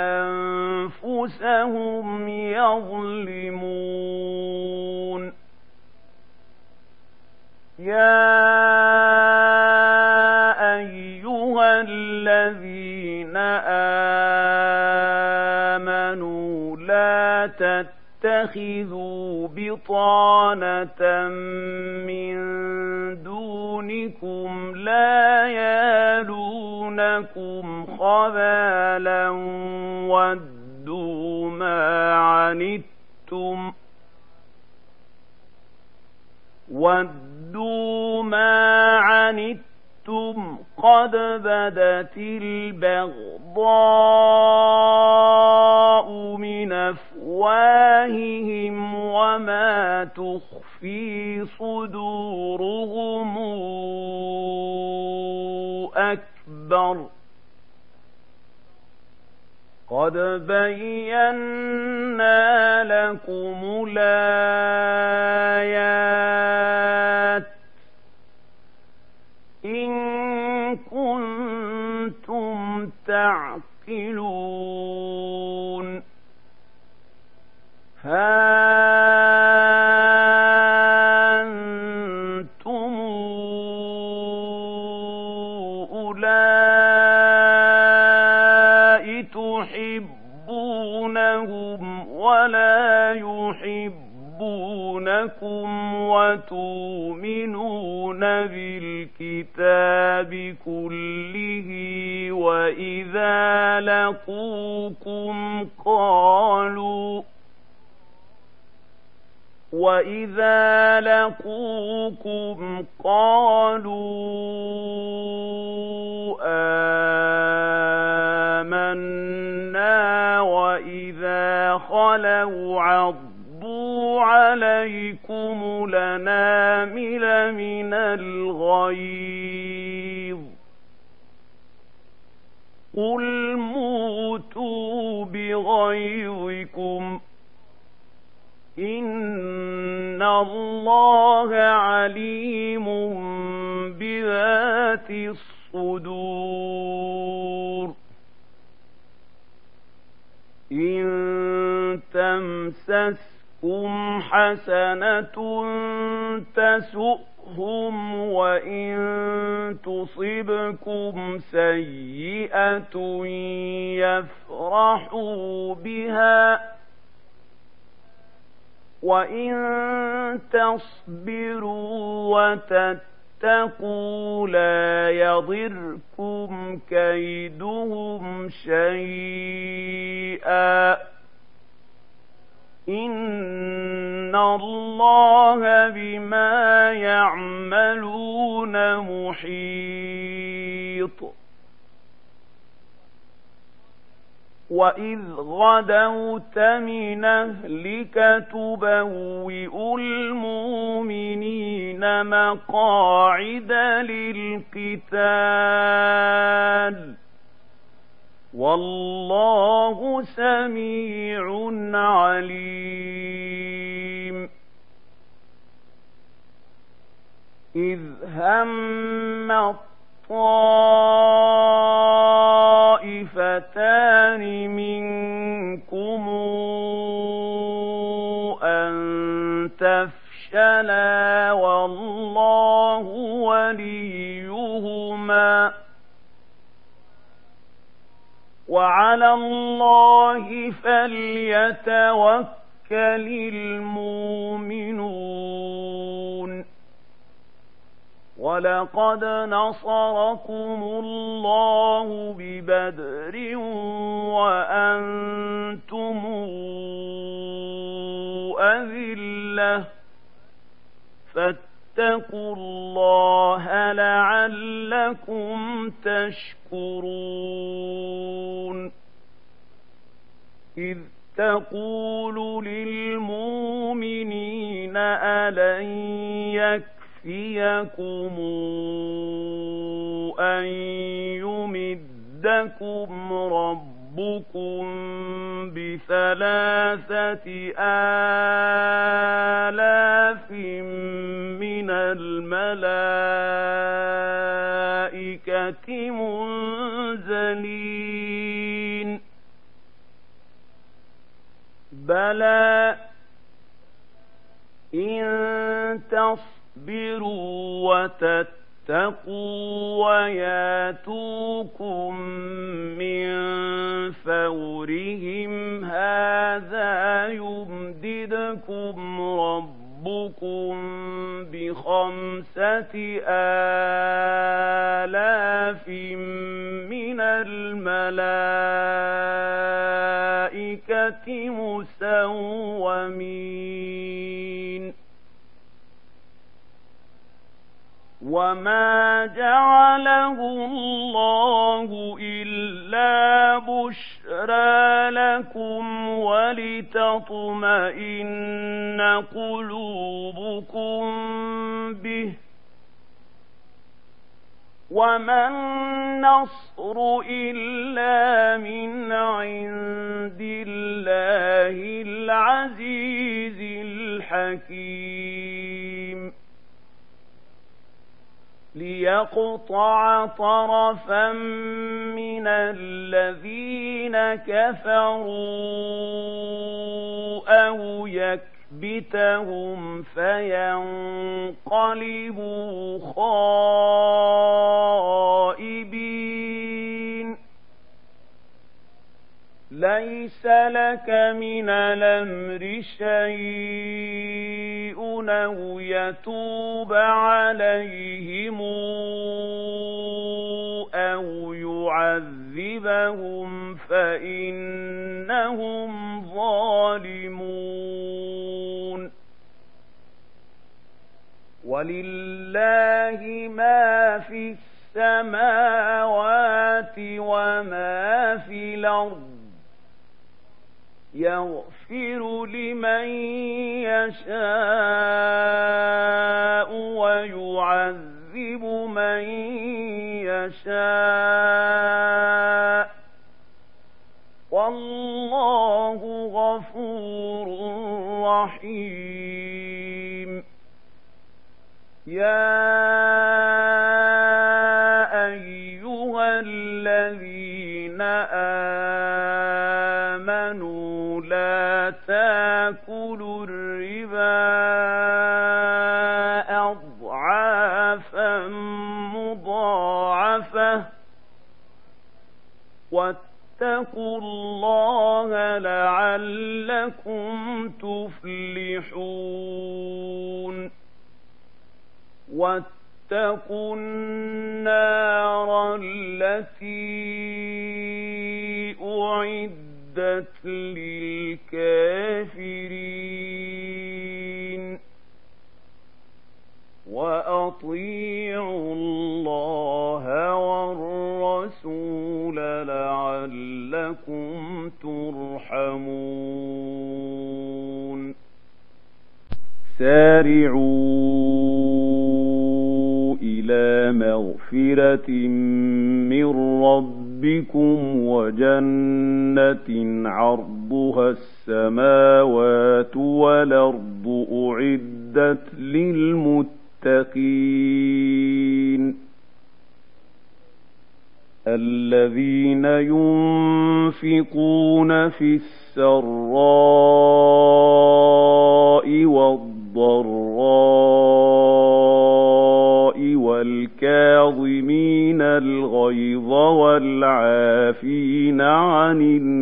أنفسهم يظلمون يا أيها الذين آمنوا لا تتخذوا بطانة من دونكم لا يالونكم خبالا ودوا ما عنتم ودوا ما عنتم قد بدت البغضاء من أفواههم وما تخفي صدورهم أكبر قد بينا لكم الآيات إن كنتم تعقلون ها أنتم أولئك تحبونهم ولا يحبونكم وتؤمنون بالكتاب كله وإذا لقوكم قالوا وَإِذَا لَقُوكُمْ قَالُوا آمَنَّا وَإِذَا خَلَوْا عَضُّوا عَلَيْكُمُ الْأَنَامِلَ مِنَ الْغَيْظِ قُلْ مُوتُوا بِغَيْظِكُمْ إِنَّ اللَّهَ عَلِيمٌ بِذَاتِ الصُّدُورِ إِن تَمْسَسْكُمْ حَسَنَةٌ تَسُؤْهُمْ وَإِن تُصِبْكُمْ سَيِّئَةٌ يَفْرَحُوا بِهَا وَإِن تَصْبِرُوا وَتَتَّقُوا لَا يَضِرْكُمْ كَيْدُهُمْ شَيْئًا إِنَّ اللَّهَ بِمَا يَعْمَلُونَ مُحِيطٌ وَإِذْ غَدَوْتَ مِنْ أَهْلِكَ تُبَوِّئُ الْمُؤْمِنِينَ مَقَاعِدَ لِلْقِتَالِ وَاللَّهُ سَمِيعٌ عَلِيمٌ إذ هم الطائفتان منكم أن تفشلا والله وليهما وعلى الله فليتوكل المؤمنون ولقد نصركم الله ببدر وأنتم أذلة فاتقوا الله لعلكم تشكرون إذ تقول للمؤمنين ألن يكفيكم أن يمدكم ربكم بثلاثة آلاف من الملائكة منزلين بلى إن تصبروا وتتقوا وياتوكم من فورهم هذا يمددكم ربكم بخمسة آلاف من الملائكة مسومين وما جعله الله إلا بشرى لكم ولتطمئن قلوبكم به وما النصر إلا من عند الله العزيز الحكيم ليقطع طرفا من الذين كفروا أو يكبتهم فينقلبوا خائبين ليس لك من الأمر شيء أو يتوب عليهم أو يعذبهم فإنهم ظالمون ولله ما في السماوات وما في الأرض يغفر لمن يشاء ويعذب من يشاء والله غفور رحيم يا أيها الذين آمنوا لا تأكلوا الربا أضعافا مضاعفة واتقوا الله لعلكم تفلحون واتقوا النار التي أعدت للكافرين وأطيعوا الله والرسول لعلكم ترحمون سارعوا إلى مغفرة من ربكم وجنة عرضها السماوات والأرض أعدت للمتقين للمتقين الذين ينفقون في السراء والضراء والكاظمين الغيظ والعافين عن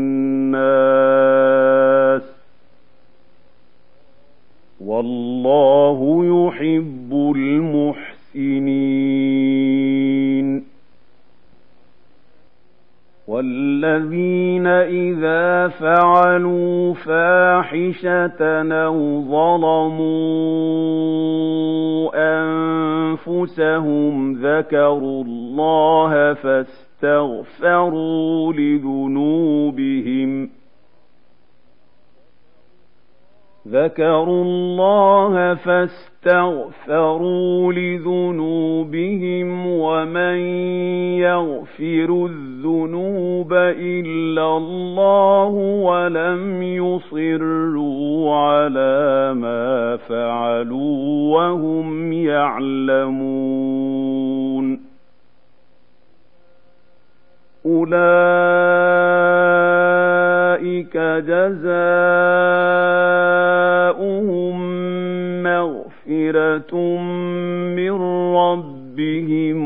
الناس والله يحب المحسنين والذين إذا فعلوا فاحشة أو ظلموا أنفسهم ذكروا الله فاستغفروا لذنوبهم ذكروا الله فاستغفروا لذنوبهم ومن يغفر الذنوب إلا الله ولم يصروا على ما فعلوا وهم يعلمون أولئك جزاؤهم مغفرة من ربهم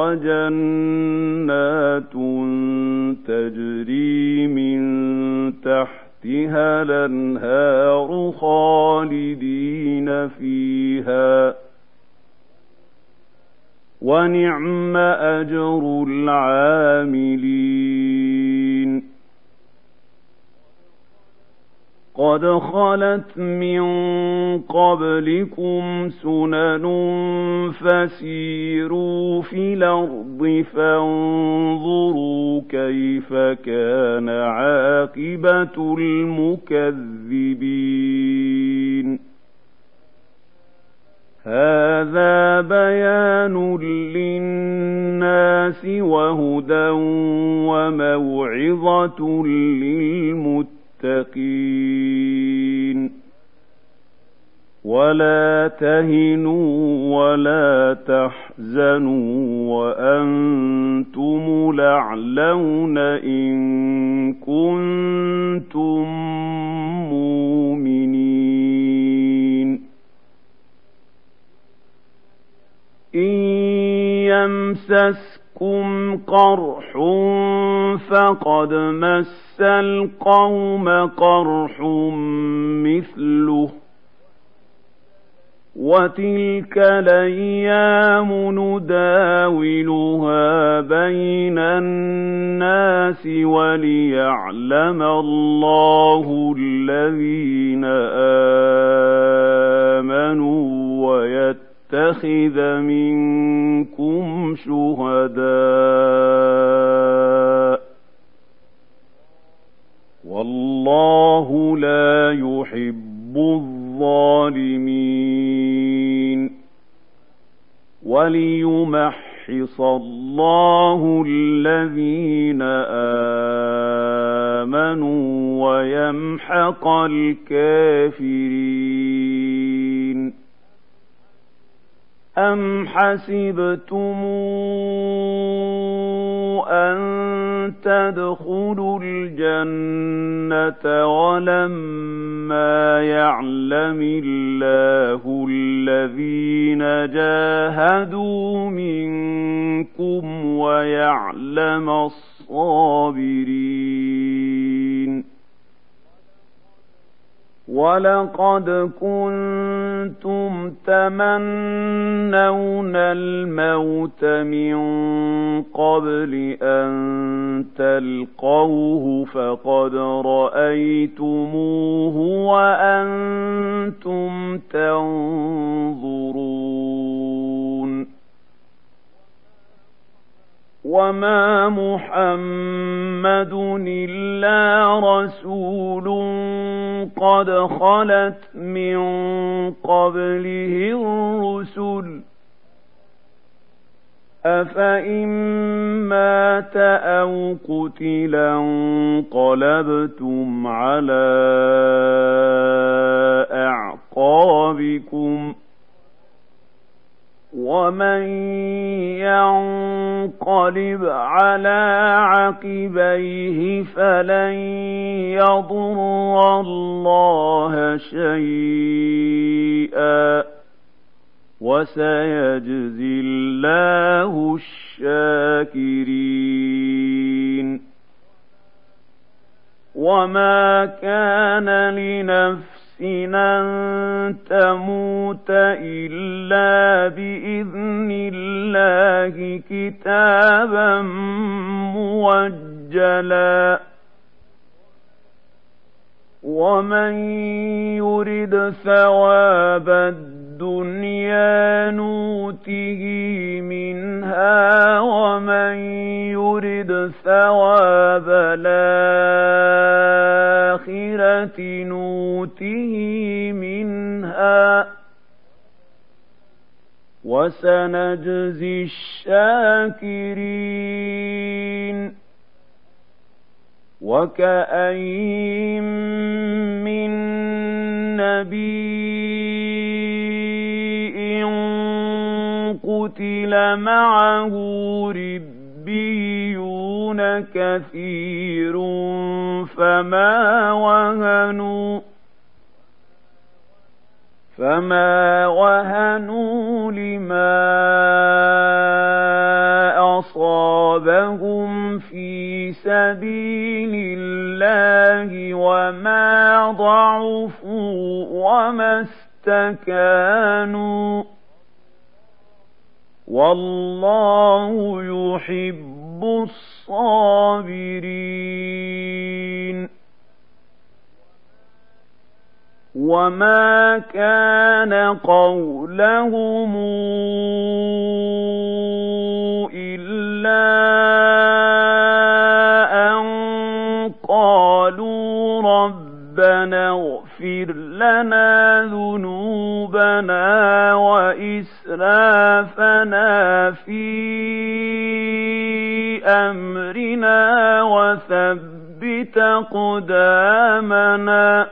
وجنات تجري من تحتها الأنهار خالدين فيها ونعم أجر العاملين قد خلت من قبلكم سنن فسيروا في الأرض فانظروا كيف كان عاقبة المكذبين هذا بيان للناس وهدى وموعظة للمتقين ولا تهنوا ولا تحزنوا وأنتم الأعلون إن كنتم مؤمنين إن يمسسكم قرح فقد مس القوم قرح مثله وتلك الأيام نداولها بين الناس وليعلم الله الذين آمنوا ويتخذ منكم شهداء والله لا يحب الظالمين وليمحص الله الذين آمنوا ويمحق الكافرين أم حسبتم أن تدخلوا الجنة ولما يعلم الله الذين جاهدوا منكم ويعلم الصابرين ولقد كنتم تمنون الموت من قبل أن تلقوه فقد رأيتموه وأنتم تنظرون وما محمد إلا رسول قد خلت من قبله الرسل أفإن مات أو قتلا انقلبتم على أعقابكم ومن ينقلب على عقبيه فلن يضر الله شيئا وسيجزي الله الشاكرين. وما كان لنفس أن تموت إلا بإذن الله كتابا موجلا. ومن يرد ثواب الدنيا نوته منها ومن يرد ثواب الآخرة نوته منها وسنجزي الشاكرين. وكأين من نبي قتل معه ربيون كثير فما وهنوا فما وهنوا لما أصابهم في سبيل الله وما ضعفوا وما استكانوا والله يحب الصابرين. وما كان قولهم إلا أن قالوا ربنا اغفر لنا ذنوبنا وإسرافنا في أمرنا وثبت أقدامنا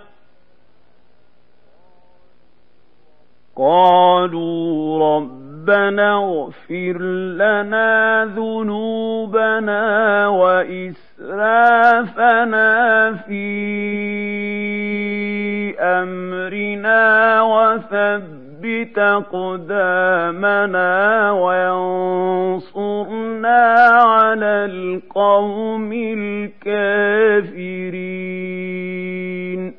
قالوا ربنا اغفر لنا ذنوبنا وإسرافنا في أمرنا وثبت أقدامنا وانصرنا على القوم الكافرين.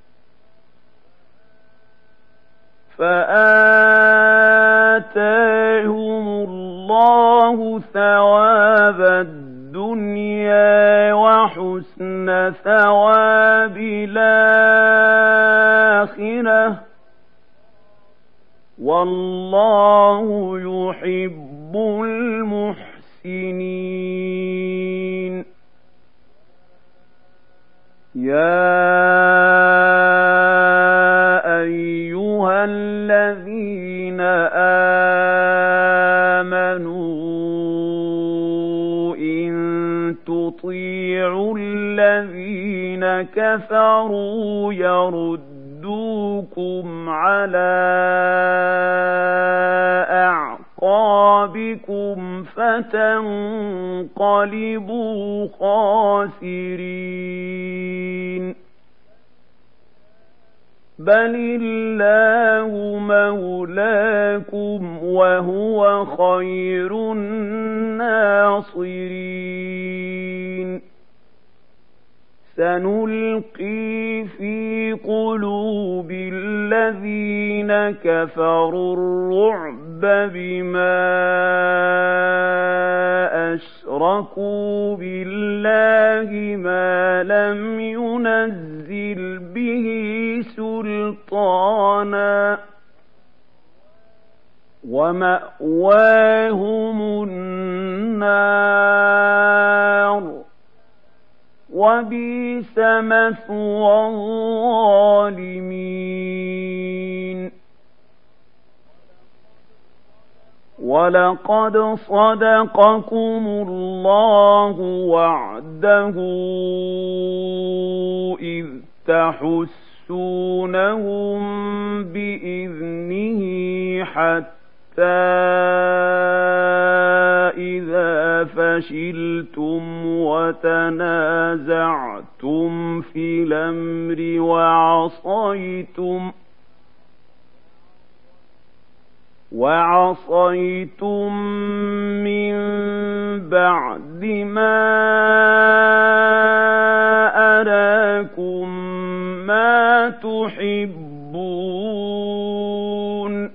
فآتاهم الله ثواب الدنيا وحسن ثواب الآخرة والله يحب المحسنين. يا أيها الذين آمنوا إن تطيعوا الذين كفروا يردوكم على أعقابكم فتنقلبوا خاسرين. بل الله مولاكم وهو خير الناصرين. سنلقي في قلوب الذين كفروا الرعب بما أشركوا بالله ما لم ينزل به سلطانا ومأواهم النار وبئس مثوى الظالمين. ولقد صدقكم الله وعده إذ تحسونهم بإذنه حتى إذا فشلتم وتنازعتم في الأمر وعصيتم وعصيتم من بعد ما أراكم ما تحبون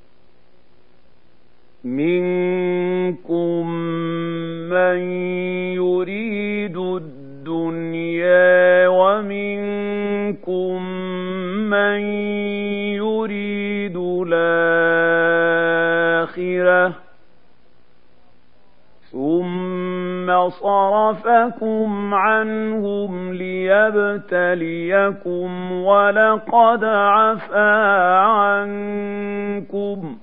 منكم من يريد الدنيا ومنكم من يريد الآخرة ثم صرفكم عنهم ليبتليكم ولقد عفا عنكم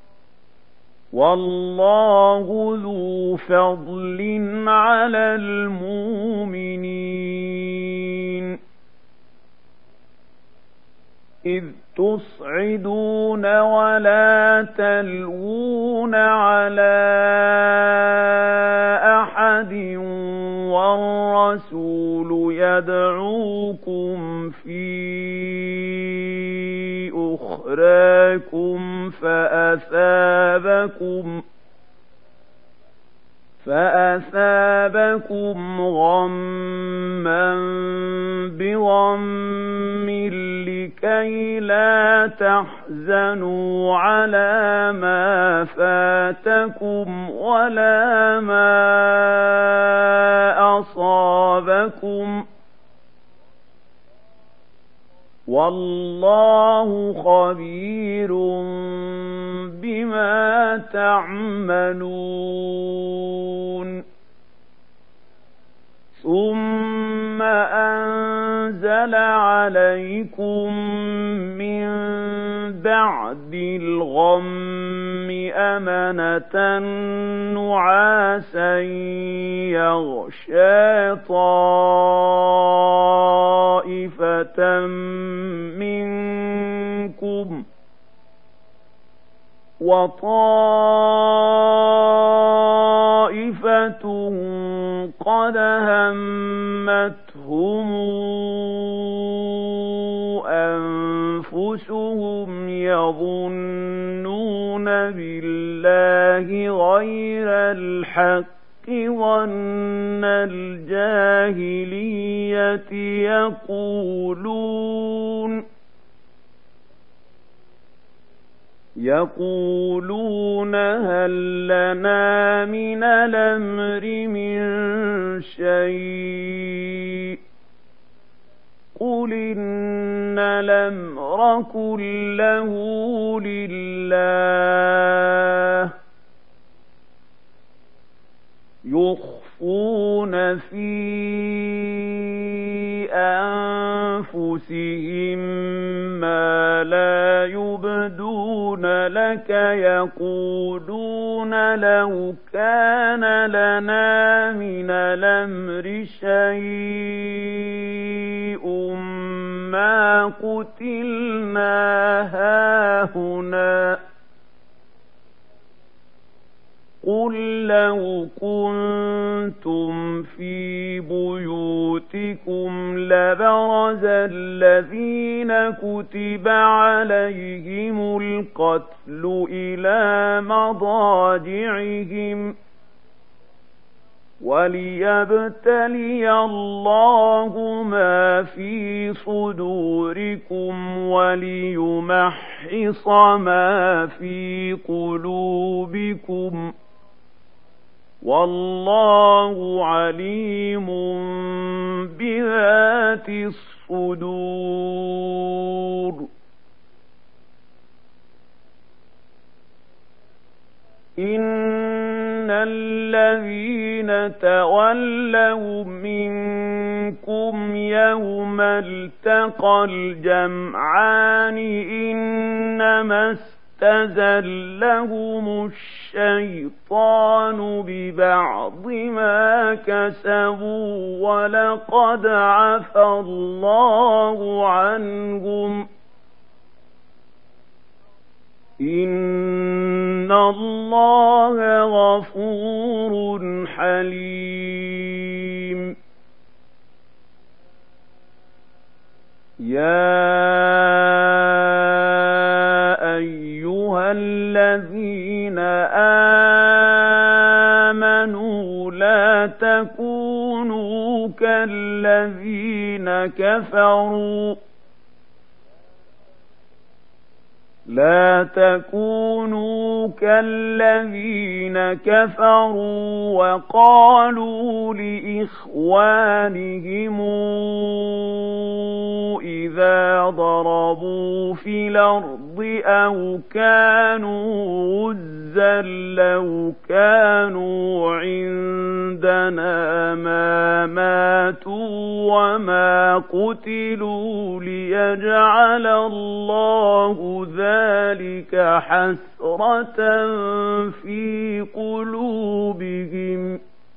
والله ذو فضل على المؤمنين إذ تصعدون ولا تلوون على أحد والرسول يدعوكم في أخراكم فأثابكم فأثابكم غما بغم لكي لا تحزنوا على ما فاتكم ولا ما أصابكم والله خبير بما تعملون ثم أنزل عليكم من بعد الغم أمنة نعاسا يغشى طائفة منكم وطائفة قد همتهم أنفسهم يظنون بالله غير الحق ظن الجاهلية يقولون يقولون هل لنا من الأمر من شيء قل إن الأمر كله لله يخفون في أنفسهم ما لا يبدون لك يقولون لو كان لنا من الأمر شيء ما قتلنا هاهنا قل لو كنتم في بيوتكم لبرز الذين كتب عليهم القتل إلى مضاجعهم وليبتلي الله ما في صدوركم وليمحص ما في قلوبكم والله عليم بذات الصدور إن الذين تولوا منكم يوم التقى الجمعان إنما استزلهم الشيطان ببعض ما كسبوا ولقد عفى الله عنهم إن الله غفور حليم. يا أيها الذين آمنوا لا تكونوا كالذين كفروا لا تكونوا كالذين كفروا وقالوا لإخوانهم إذا ضربوا في الأرض أو كانوا غزا لو كانوا عندنا ما ماتوا وما قتلوا ليجعل الله ذلك حسرة في قلوبهم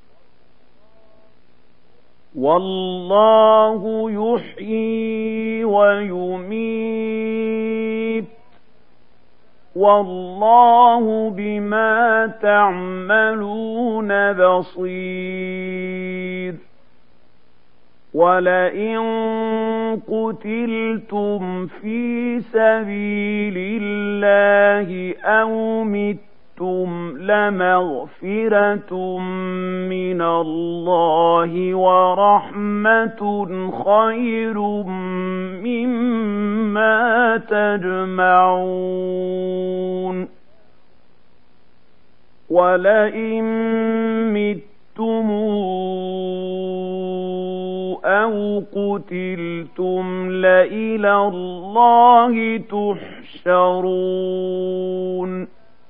والله يحيي ويميت والله بما تعملون بصير. ولئن قتلتم في سبيل الله أو متم لمغفرة من الله ورحمة خير مما تجمعون. ولئن متم أو قتلتم لإلى الله تحشرون.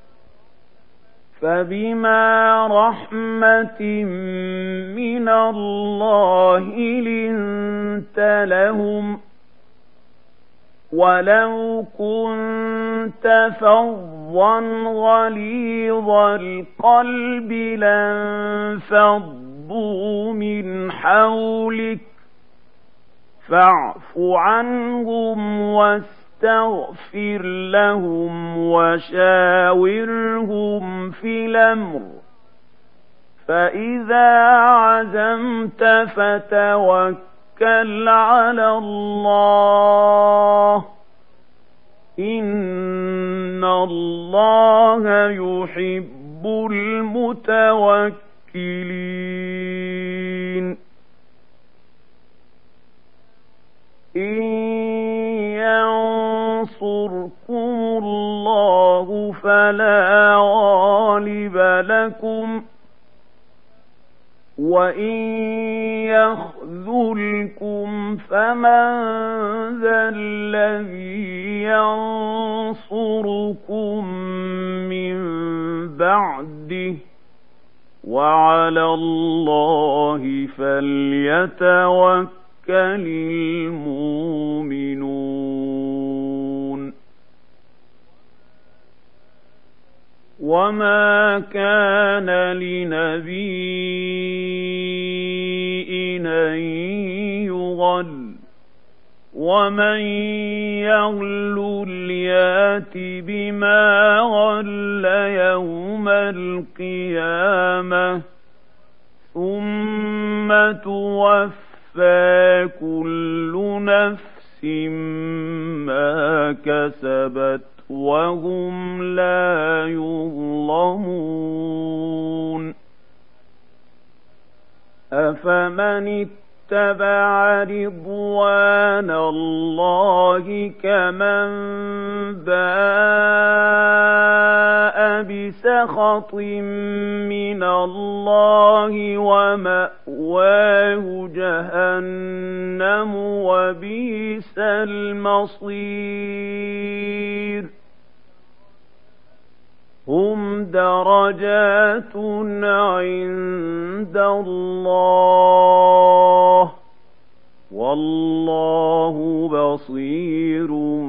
فبما رحمة من الله لنت لهم ولو كنت فظا غليظ القلب لانفضوا من حولك فاعف عنهم واستغفر لهم وشاورهم في الأمر فإذا عزمت فتوكل على الله إن الله يحب المتوكلين. إن ينصركم الله فلا غالب لكم وإن يخذلكم فمن ذا الذي ينصركم من بعده وعلى الله فليتوكل المؤمنون. وما كان لنبي أن يغل ومن يغل يات بما غل يوم القيامة ثم توفى كل نفس ما كسبت وهم لا يظلمون. أفمن اتبع رضوان الله كمن باء بسخط من الله ومأواه جهنم وبئس المصير. هم درجات عند الله والله بصير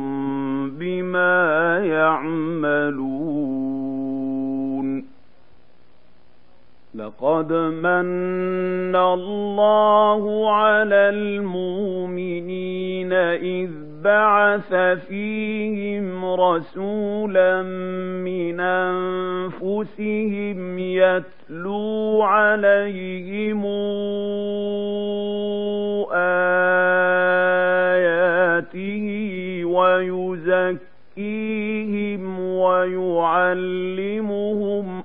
بما يعملون. لقد من الله على المؤمنين إذ بعث فيهم رسولا من أنفسهم يتلو عليهم آياته ويزكيهم ويعلمهم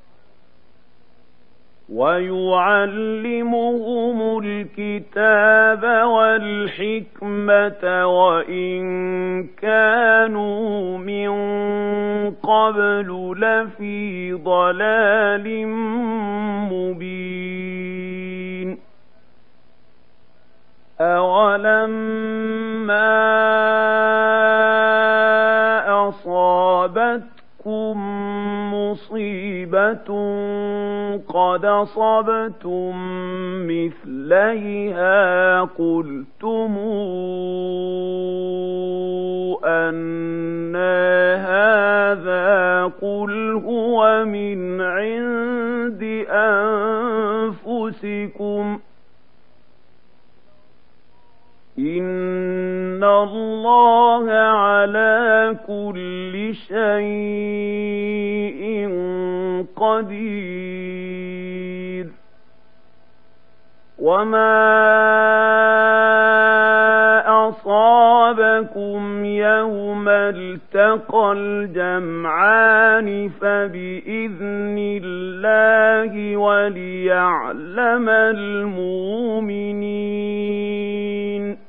ويعلمهم الكتاب والحكمة وإن كانوا من قبل لفي ضلال مبين أولما أصابتكم مصيبة قد أصبتم مثليها قلتم أنى هذا قل هو من عند أنفسكم إن الله على كل شيء قدير وما أصابكم يوم التقى الجمعان فبإذن الله وليعلم المؤمنين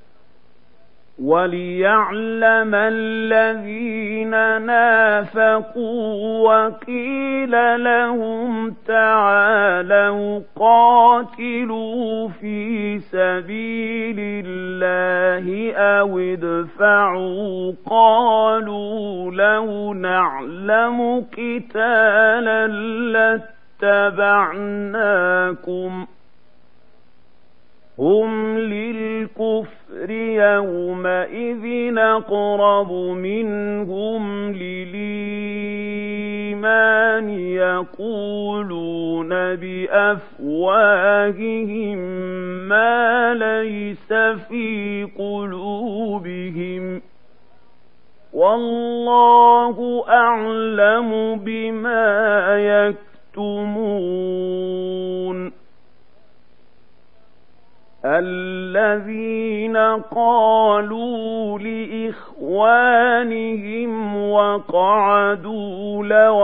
وليعلم الذين نافقوا وقيل لهم تعالوا قاتلوا في سبيل الله أو ادفعوا قالوا لو نعلم قتالا لاتبعناكم هم للكفر يومئذ أقرب منهم للإيمان يقولون بأفواههم ما ليس في قلوبهم والله أعلم بما يكتمون الذين قالوا لإخوانهم وقعدوا لو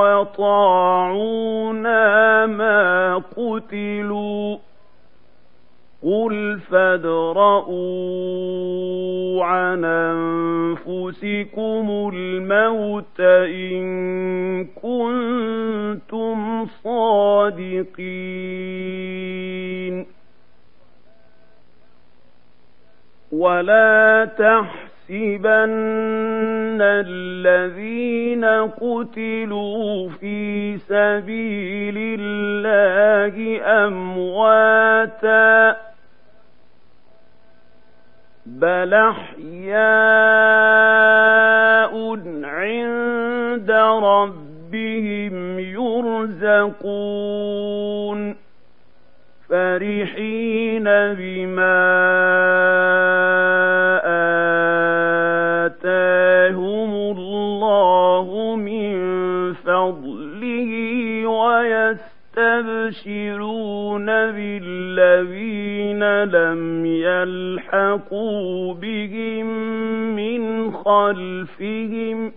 أطاعونا ما قتلوا قل فادرءوا عن أنفسكم الموت إن كنتم صادقين ولا تحسبن الذين قتلوا في سبيل الله أمواتا بل أحياء عند ربهم يرزقون فرحين بما آتاهم الله من فضله ويستبشرون بالذين لم يلحقوا بهم من خلفهم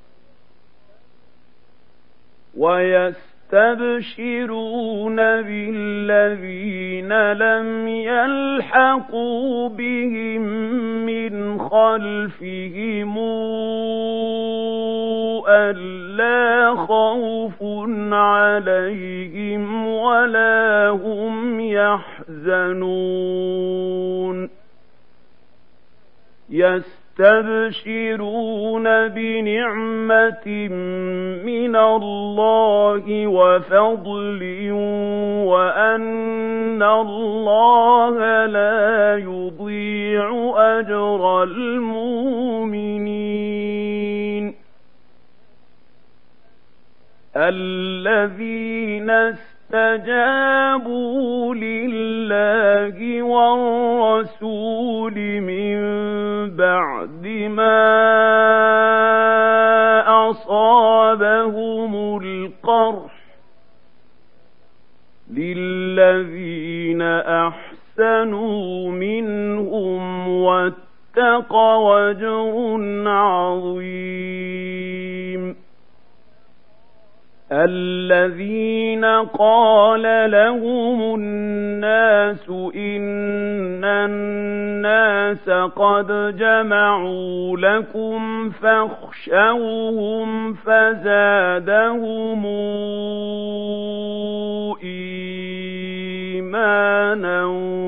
ويستبشرون يستبشرون بالذين لم يلحقوا بهم من خلفهم ألا خوف عليهم ولا هم يحزنون يستبشرون بنعمة من الله وفضل وأن الله لا يضيع أجر المؤمنين الذين استجابوا لله والرسول من بعد ما أصابهم القرح للذين أحسنوا منهم واتقوا أجر عظيم الذين قال لهم الناس إن الناس قد جمعوا لكم فاخشوهم فزادهم إيمانا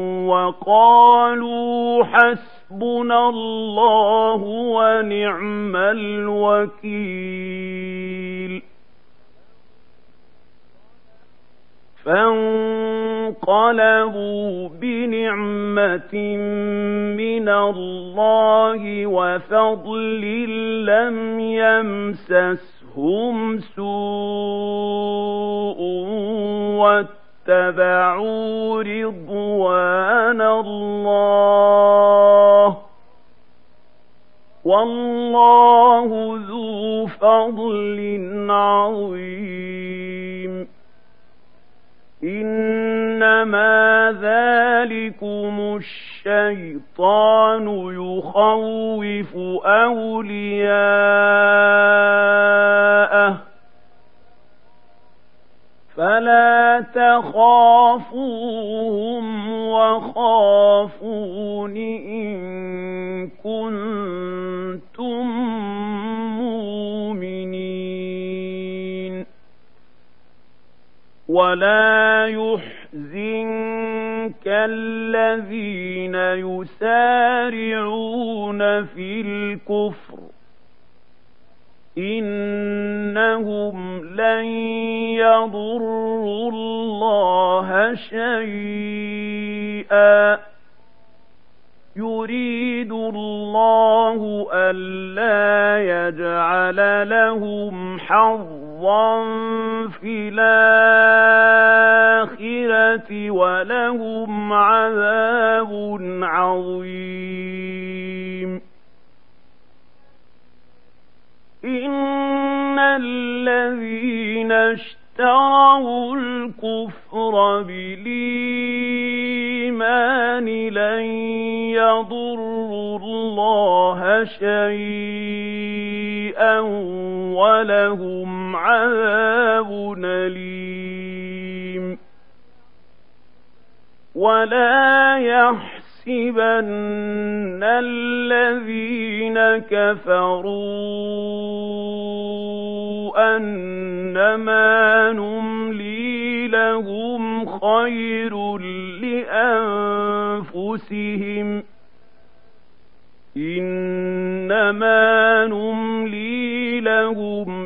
وقالوا حسبنا الله ونعم الوكيل فانقلبوا بنعمة من الله وفضل لم يمسسهم سوء واتبعوا رضوان الله والله ذو فضل عظيم إنما ذلكم الشيطان يخوف أولياءه فلا تخافوهم وخافون إن كنتم مؤمنين ولا يحزنك الذين يسارعون في الكفر إنهم لن يضروا الله شيئا يريد الله ألا يجعل لهم حظا في الآخرة ولهم عذاب عظيم إن الذين اشتروا الكفر بالإيمان لن يضروا الله شيئا ولهم عذاب أليم ولا يحسبن الذين كفروا أنما نملي لهم خير لأنفسهم إنما نملي لهم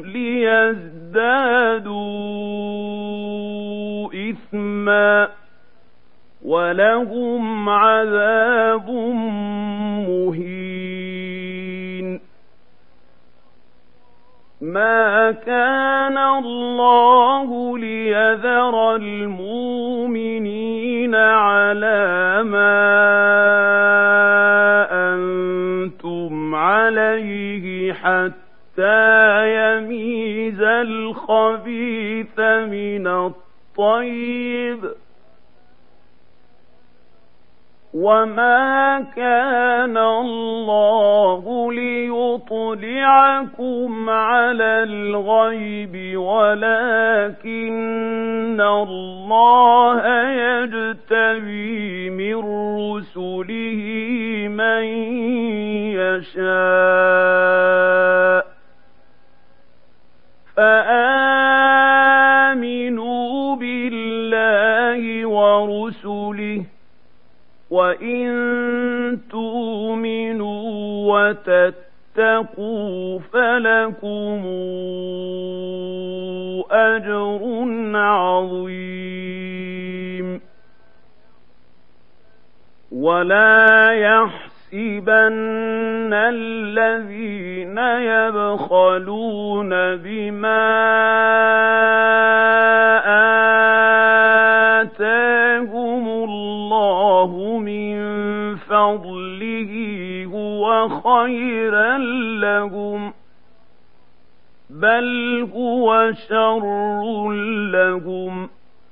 ليزدادوا إثما ولهم عذاب مهين ما كان الله ليذر المؤمنين على ما أنتم عليه حتى يميز الخبيث من الطيب وما كان الله ليطلعكم على الغيب ولكن الله يجتبي من رسله من يشاء فآمنوا بالله ورسله وإن تؤمنوا وتتقوا فلكم أجر عظيم ولا يحسبن الذين يبخلون بما آتاهم الله من فضله هو خيرا لهم بل هو شر لهم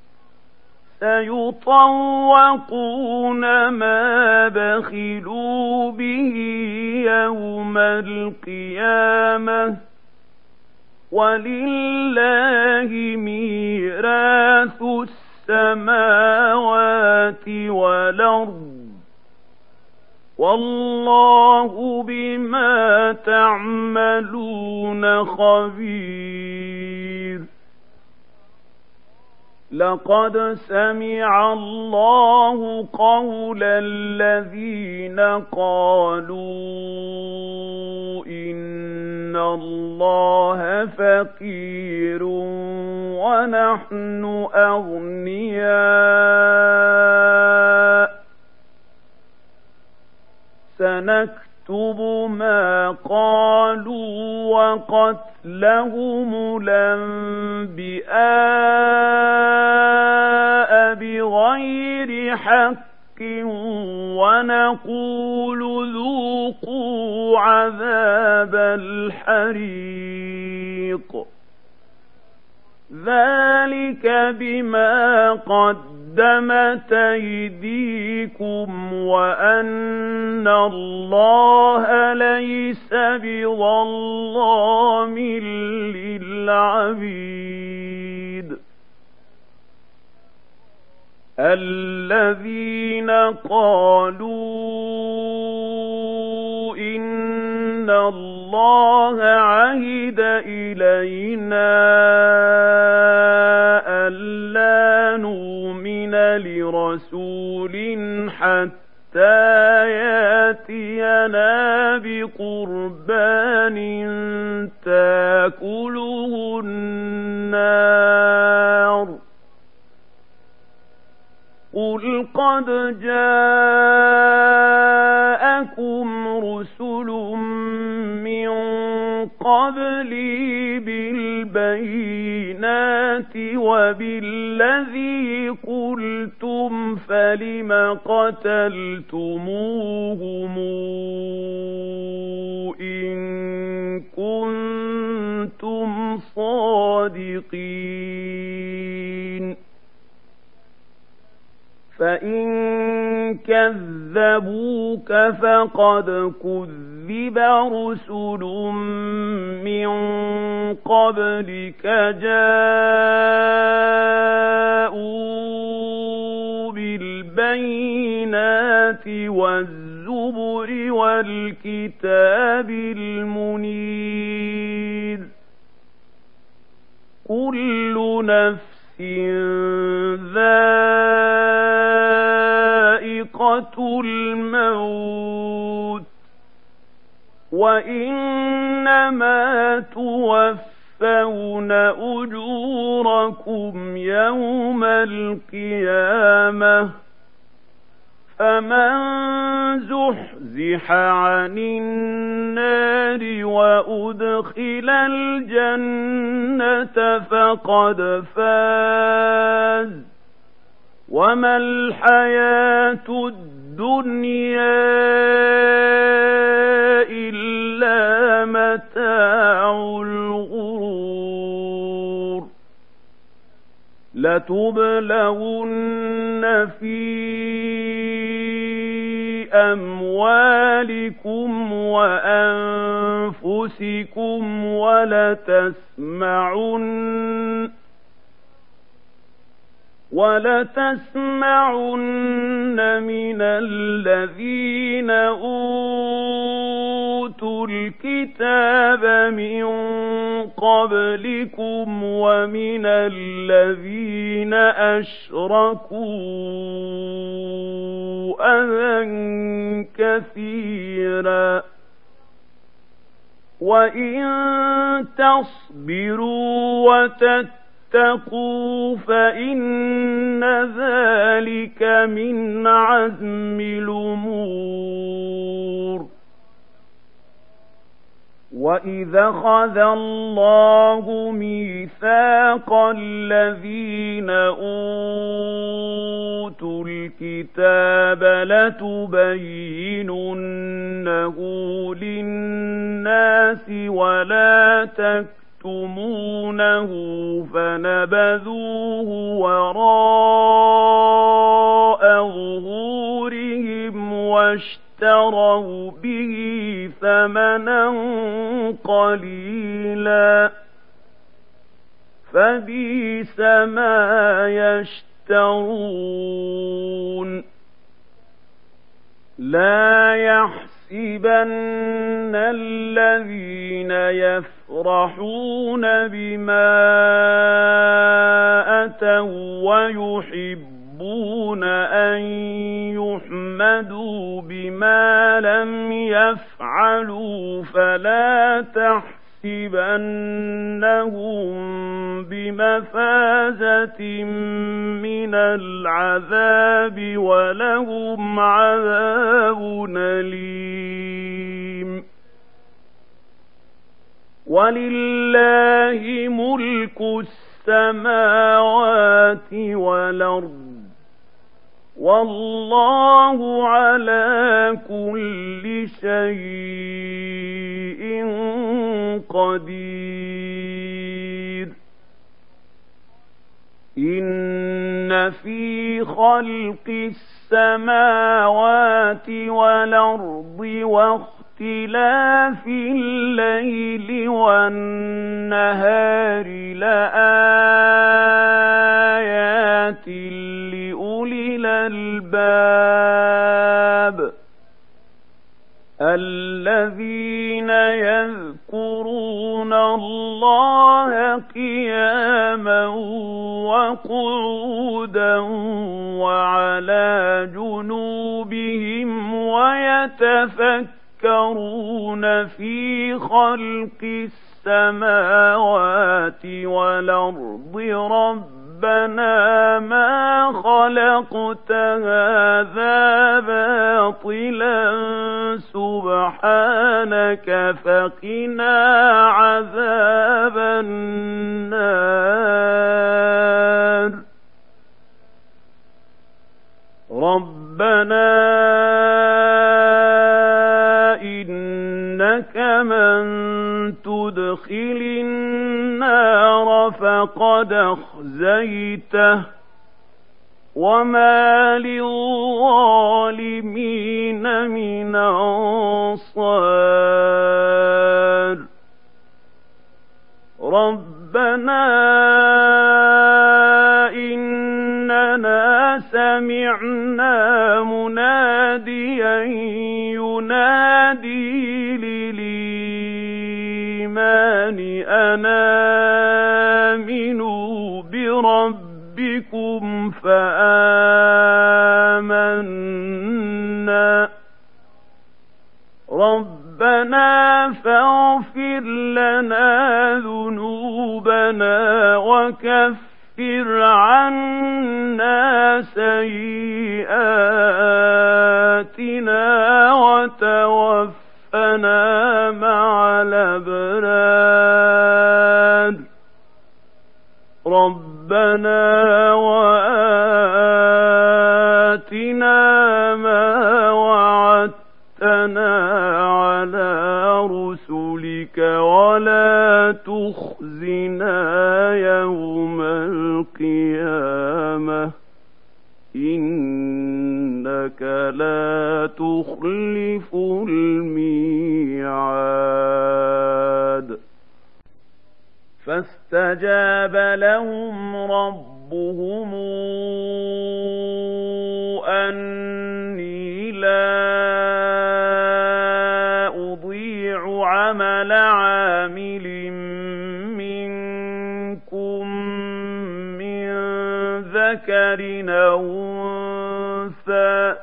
سيطوقون ما بخلوا به يوم القيامة ولله ميراث السماوات والأرض والله بما تعملون خبير. لقد سمع الله قول الذين قالوا إن الله فقير ونحن أغنياء سنكتب ما قالوا وقتلهم الأنبياء بغير حق ونقول ذوقوا عذاب الحريق ذلك بما قدمت أيديكم وأن الله ليس بظلام للعبيد. الذين قالوا إن الله عهد إلينا ألا نؤمن لرسول حتى يأتينا بقربان تأكله النار قل قد جاءكم رسل من قبلي بالبينات وبالذي قلتم فلم قتلتموهم إن كنتم صادقين فإن كذبوك فقد كذب رسل من قبلك جاءوا بالبينات والزبر والكتاب المنير كل نفس ذائقة الموت وإنما توفون أجوركم يوم القيامة فمن زحزح عن النار وأدخل الجنة فقد فاز وما الحياة الدنيا إلا متاع الغرور. لتبلغن في أموالكم وأنفسكم ولتسمعن ولتسمعن من الذين أوتوا الكتاب من قبلكم ومن الذين أشركوا أذى كثيرا وإن تصبروا وتتقوا فإن ذلك من عزم الأمور. وَإِذَا أَخَذَ اللَّهُ مِيثَاقَ الَّذِينَ أُوتُوا الْكِتَابَ الكتاب لتبيننه للناس ولا تكتمونه فنبذوه وراء ظهورهم واشتروا به ثمنا قليلا فبئس ما يشترون لا يحسبن الذين يفرحون بما أتوا ويحبون أن يحمدوا بما لم يفعلوا فلا تحسبنهم بمفازة من العذاب ولهم عذاب أليم ولله ملك السماوات والأرض والله على كل شيء قدير إن في خلق السماوات والأرض واختلاف الليل والنهار لآيات لأولي الألباب الذين يذكرون الله قياما وقعودا وعلى جنوبهم ويتفكرون في خلق السماوات والأرض ربنا ما خلقت هذا باطلا سبحانك فقنا عذاب النار ربنا إنك من تدخل النار فقد أخزيته وما للظالمين من أنصار ربنا إننا سمعنا مناديا ينادي للإيمان أن آمنوا بربكم فآمنا ربنا فاغفر لنا ذنوبنا وكفر عنا سيئاتنا وتوفنا مع الأبرار ربنا وآتنا ما وعدتنا على رسلك ولا تخزنا يوم القيامة إنك لا تخلف الميعاد فاستجاب لهم ربهم أني لا أضيع عمل عامل منكم من ذكر أو أنثى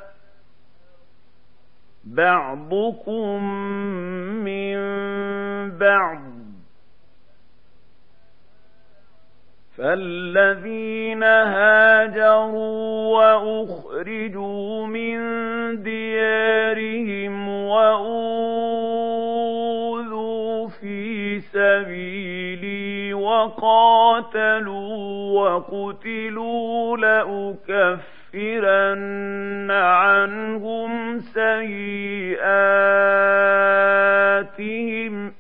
بعضكم من بعض فالذين هاجروا وأخرجوا من ديارهم وأوذوا في سبيلي وقتلوا وقاتلوا وقتلوا لأكفرن عنهم سيئاتهم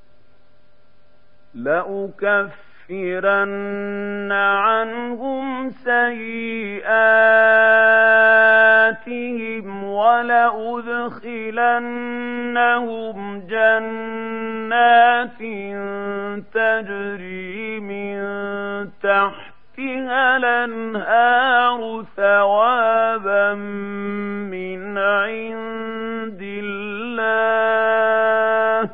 لأكفرن عنهم سيئاتهم ولأدخلنهم جنات تجري من تحتها الأنهار ثوابا من عند الله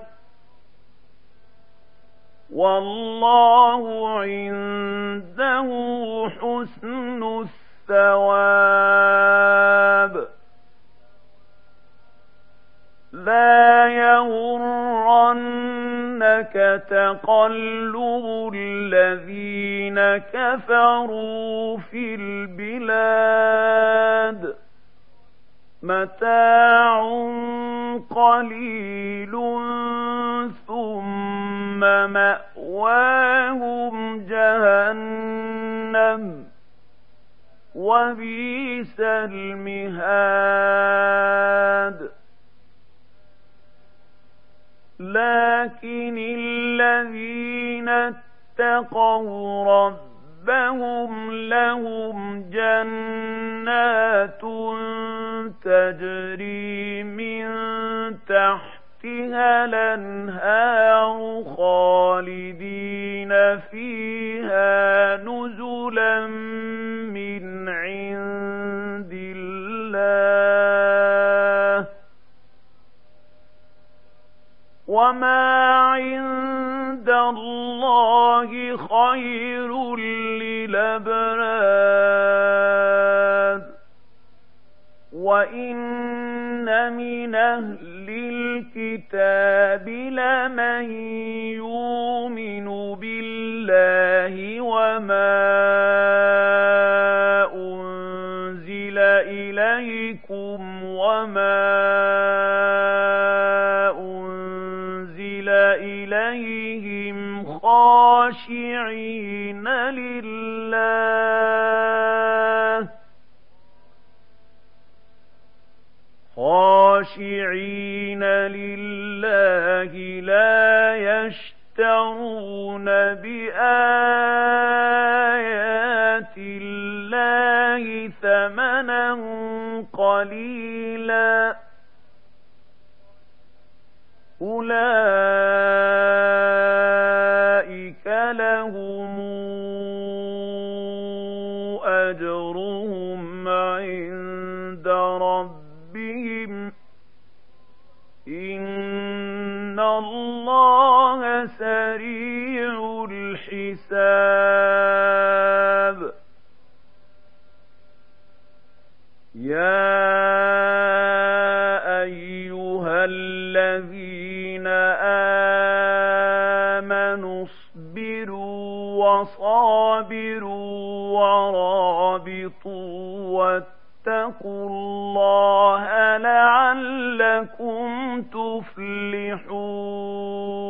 والله عنده حسن الثواب. لا يغرنك تقلب الذين كفروا في البلاد متاع قليل ثم مأواهم جهنم وبئس المهاد. لكن الذين اتقوا ربهم لهم جنات تجري من تحتها الأنهار خالدين فيها نزلا من عند الله وما عند الله خير للأبرار. وإن من أهل الكتاب لمن يؤمن بالله وما أنزل إليكم وما أنزل إليهم خاشعين لله خاشعين لله لا يشترون بآيات الله ثمنا قليلا أولئك لهم أجرهم عند ربهم إن الله سريع الحساب. يا أيها الذين آمنوا اصبروا وصابروا ورابطوا واتقوا الله لعلكم تفلحون.